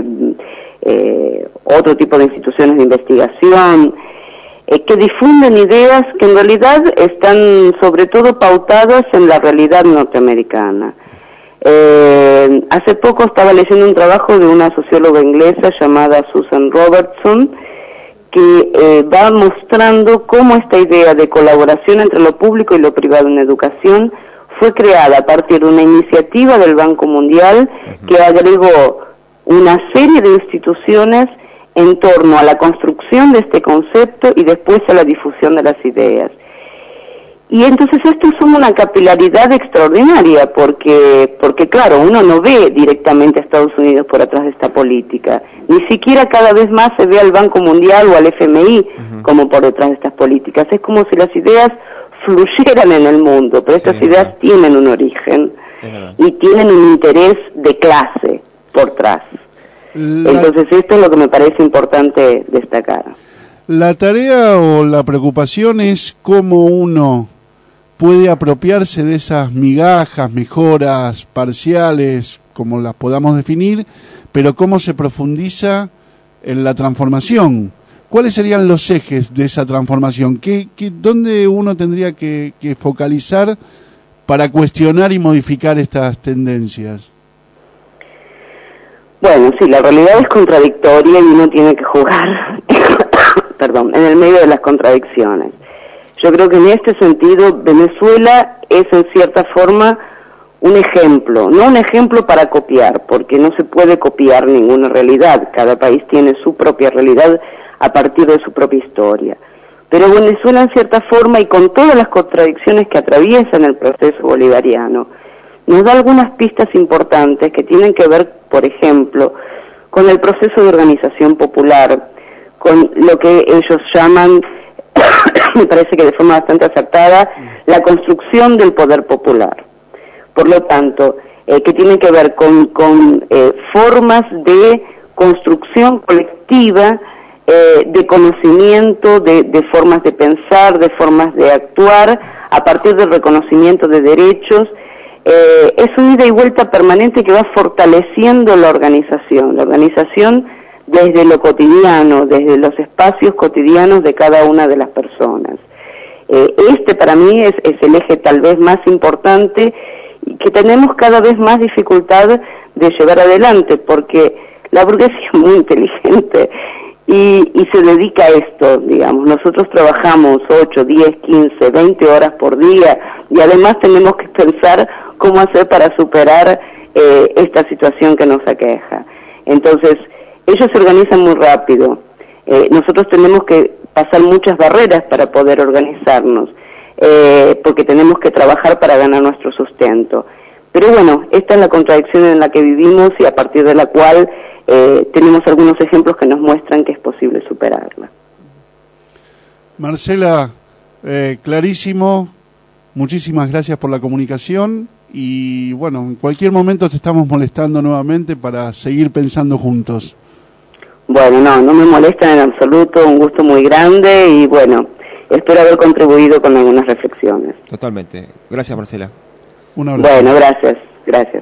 otro tipo de instituciones de investigación, que difunden ideas que en realidad están sobre todo pautadas en la realidad norteamericana. Hace poco estaba leyendo un trabajo de una socióloga inglesa llamada Susan Robertson, que va mostrando cómo esta idea de colaboración entre lo público y lo privado en educación fue creada a partir de una iniciativa del Banco Mundial que agregó una serie de instituciones en torno a la construcción de este concepto y después a la difusión de las ideas. Y entonces esto es una capilaridad extraordinaria porque claro, uno no ve directamente a Estados Unidos por atrás de esta política, ni siquiera cada vez más se ve al Banco Mundial o al FMI como por detrás de estas políticas. Es como si las ideas fluyeran en el mundo, pero estas ideas tienen un origen y tienen un interés de clase por detrás. Entonces esto es lo que me parece importante destacar. La tarea o la preocupación es cómo uno puede apropiarse de esas migajas, mejoras parciales, como las podamos definir, pero cómo se profundiza en la transformación. ¿Cuáles serían los ejes de esa transformación? ¿Dónde uno tendría que focalizar para cuestionar y modificar estas tendencias? Bueno, sí, la realidad es contradictoria y uno tiene que jugar en el medio de las contradicciones. Yo creo que en este sentido Venezuela es en cierta forma un ejemplo, no un ejemplo para copiar, porque no se puede copiar ninguna realidad, cada país tiene su propia realidad a partir de su propia historia. Pero Venezuela en cierta forma, y con todas las contradicciones que atraviesan el proceso bolivariano, nos da algunas pistas importantes que tienen que ver, por ejemplo, con el proceso de organización popular, con lo que ellos llaman, me parece que de forma bastante acertada, la construcción del poder popular. Por lo tanto, que tiene que ver con formas de construcción colectiva, de conocimiento, de formas de pensar, de formas de actuar, a partir del reconocimiento de derechos. Es una ida y vuelta permanente que va fortaleciendo la organización desde lo cotidiano, desde los espacios cotidianos de cada una de las personas. Este para mí es el eje tal vez más importante y que tenemos cada vez más dificultad de llevar adelante, porque la burguesía es muy inteligente y se dedica a esto, digamos. Nosotros trabajamos 8, 10, 15, 20 horas por día y además tenemos que pensar cómo hacer para superar esta situación que nos aqueja. Entonces, ellos se organizan muy rápido. Nosotros tenemos que pasar muchas barreras para poder organizarnos, porque tenemos que trabajar para ganar nuestro sustento. Pero bueno, esta es la contradicción en la que vivimos y a partir de la cual tenemos algunos ejemplos que nos muestran que es posible superarla. Marcela, clarísimo, muchísimas gracias por la comunicación y bueno, en cualquier momento te estamos molestando nuevamente para seguir pensando juntos. Bueno, no me molestan en absoluto, un gusto muy grande y bueno, espero haber contribuido con algunas reflexiones. Totalmente. Gracias, Marcela. Un abrazo. Bueno, gracias.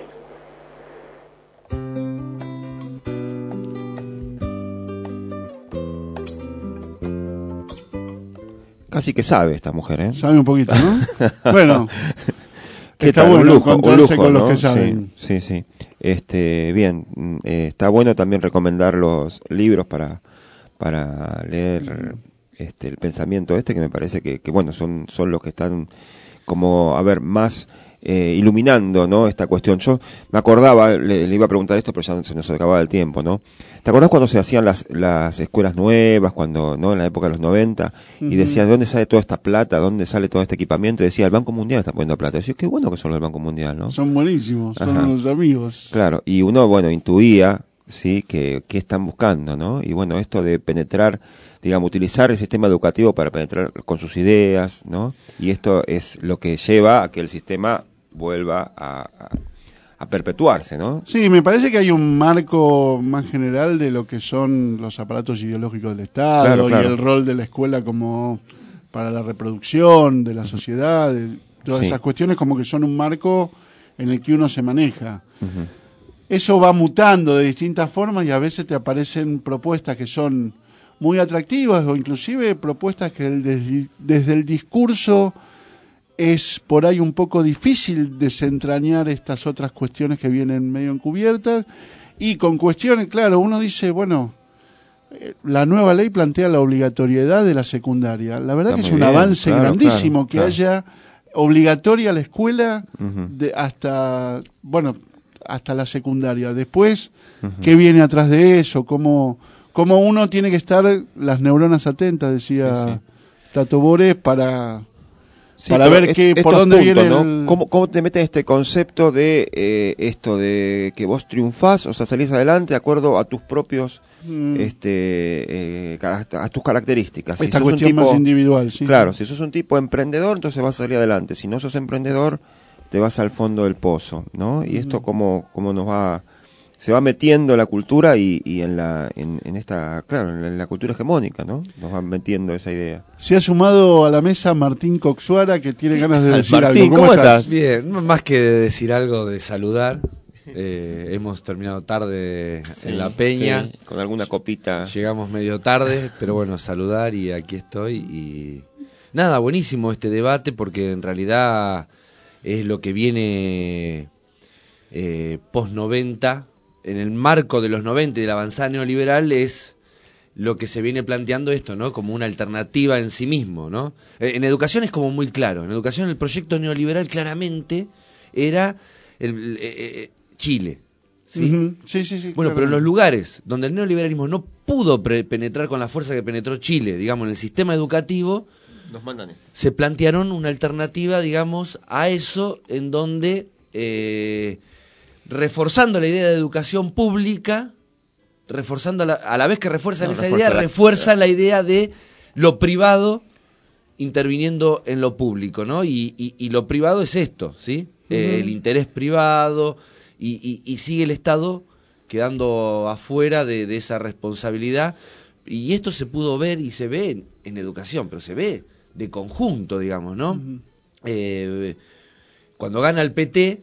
Casi que sabe esta mujer, ¿eh? Sabe un poquito, ¿no? Bueno, está bueno un lujo, encontrarse con los que saben. Sí. Bien, está bueno también recomendar los libros para leer el pensamiento que me parece que bueno, son los que están como, más iluminando, ¿no? Esta cuestión. Yo me acordaba, le iba a preguntar esto, pero ya se nos acababa el tiempo, ¿no? ¿Te acordás cuando se hacían las escuelas nuevas, cuando, ¿no? En la época de los 90, y decían, ¿de dónde sale toda esta plata? ¿Dónde sale todo este equipamiento? Y decía, el Banco Mundial está poniendo plata. Y decía, qué bueno que son los del Banco Mundial, ¿no? Son buenísimos, son los amigos. Claro, y uno, bueno, intuía, sí, que están buscando, ¿no? Y bueno, esto de penetrar, digamos, utilizar el sistema educativo para penetrar con sus ideas, ¿no? Y esto es lo que lleva a que el sistema vuelva a perpetuarse, ¿no? Sí, me parece que hay un marco más general de lo que son los aparatos ideológicos del Estado, claro. Y el rol de la escuela como para la reproducción de la sociedad, de todas esas cuestiones como que son un marco en el que uno se maneja. Eso va mutando de distintas formas y a veces te aparecen propuestas que son muy atractivas o inclusive propuestas que desde el discurso es por ahí un poco difícil desentrañar estas otras cuestiones que vienen medio encubiertas y con cuestiones, claro, uno dice, bueno, la nueva ley plantea la obligatoriedad de la secundaria. La verdad Está que es muy un bien, avance claro, grandísimo claro. que haya obligatoria la escuela Ujú. hasta la secundaria. Después, ¿qué viene atrás de eso? ¿Cómo uno tiene que estar las neuronas atentas, decía Tato Bores, para ver por dónde viene ¿no? ¿Cómo te metes este concepto de esto de que vos triunfás, o sea, salís adelante de acuerdo a tus propios a tus características? Esta sos cuestión más individual, sí. Claro, si sos un tipo emprendedor, entonces vas a salir adelante. Si no sos emprendedor, te vas al fondo del pozo, ¿no? Y esto cómo se va metiendo la cultura y en la cultura hegemónica, ¿no? Nos van metiendo esa idea. Se ha sumado a la mesa Martín Coxuara, que tiene ganas de decir Martín, algo. ¿Cómo estás? Bien, más que de decir algo, de saludar. Hemos terminado tarde en la peña. Sí, con alguna copita. Llegamos medio tarde, pero bueno, saludar y aquí estoy. Y nada, buenísimo este debate porque en realidad es lo que viene post-90. En el marco de los 90 y de la avanzada neoliberal es lo que se viene planteando esto, ¿no? Como una alternativa en sí mismo, ¿no? En educación es como muy claro. En educación el proyecto neoliberal claramente era Chile, ¿sí? Uh-huh. Sí. Bueno, pero en los lugares donde el neoliberalismo no pudo penetrar con la fuerza que penetró Chile, digamos, en el sistema educativo, nos mandan esto. Se plantearon una alternativa, digamos, a eso, en donde reforzando la idea de educación pública, reforzando a la vez que refuerzan refuerzan la idea de lo privado interviniendo en lo público, ¿no? Y lo privado es esto, ¿sí? El interés privado y sigue el Estado quedando afuera de esa responsabilidad. Y esto se pudo ver y se ve en educación, pero se ve de conjunto, digamos, ¿no? Cuando gana el PT,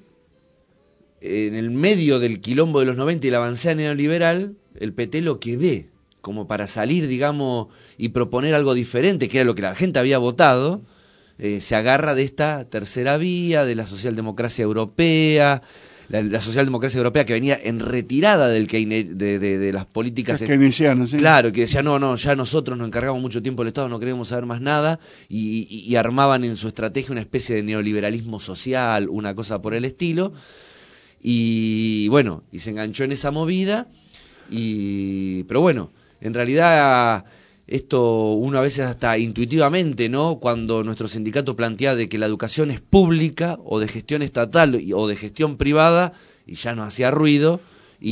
en el medio del quilombo de los 90 y la avanzada neoliberal, el PT lo que ve como para salir, digamos, y proponer algo diferente, que era lo que la gente había votado, se agarra de esta tercera vía, de la socialdemocracia europea, la socialdemocracia europea que venía en retirada de las políticas keynesianas, ¿sí? Claro, que decía, no, ya nosotros nos encargamos mucho tiempo del Estado, no queremos saber más nada, y armaban en su estrategia una especie de neoliberalismo social, una cosa por el estilo. Y bueno, y se enganchó en esa movida, pero bueno, en realidad esto uno a veces hasta intuitivamente, ¿no? Cuando nuestro sindicato plantea de que la educación es pública o de gestión estatal o de gestión privada, y ya nos hacía ruido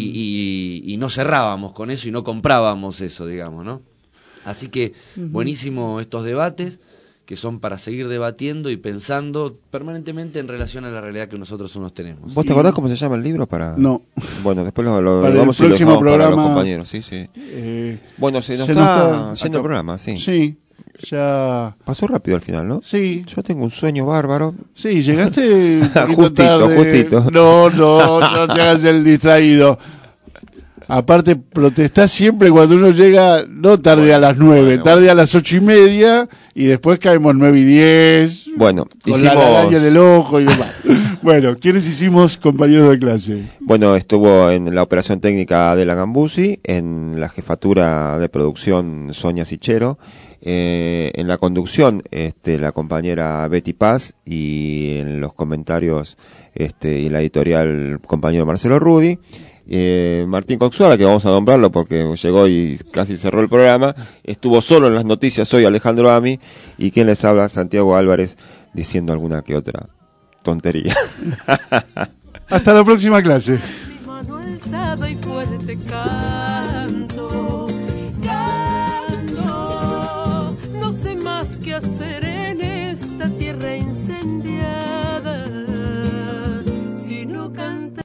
y no cerrábamos con eso y no comprábamos eso, digamos, ¿no? Así que buenísimo estos debates, que son para seguir debatiendo y pensando permanentemente en relación a la realidad que nosotros nos tenemos. ¿Vos te acordás cómo se llama el libro? No. Bueno, después lo para vamos el próximo programa, para los compañeros. Sí. Bueno, se nos está yendo el programa, sí. Sí, ya... Pasó rápido al final, ¿no? Sí. Yo tengo un sueño bárbaro. Sí, llegaste justito. No te hagas el distraído. Aparte, protestás siempre cuando uno llega, no tarde a las 9, tarde a las 8:30, y después caemos 9:10. Bueno, con la araña en el ojo y demás. Bueno, ¿quiénes hicimos compañeros de clase? Bueno, estuvo en la operación técnica de la Gambuzzi, en la jefatura de producción Sonia Sichero, en la conducción la compañera Betty Paz, y en los comentarios y en la editorial el compañero Marcelo Rudi. Martín Coxuara, que vamos a nombrarlo porque llegó y casi cerró el programa, estuvo solo en las noticias hoy Alejandro Ami, y quien les habla, Santiago Álvarez, diciendo alguna que otra tontería. Hasta la próxima clase. Mano alzada y fuerte canto.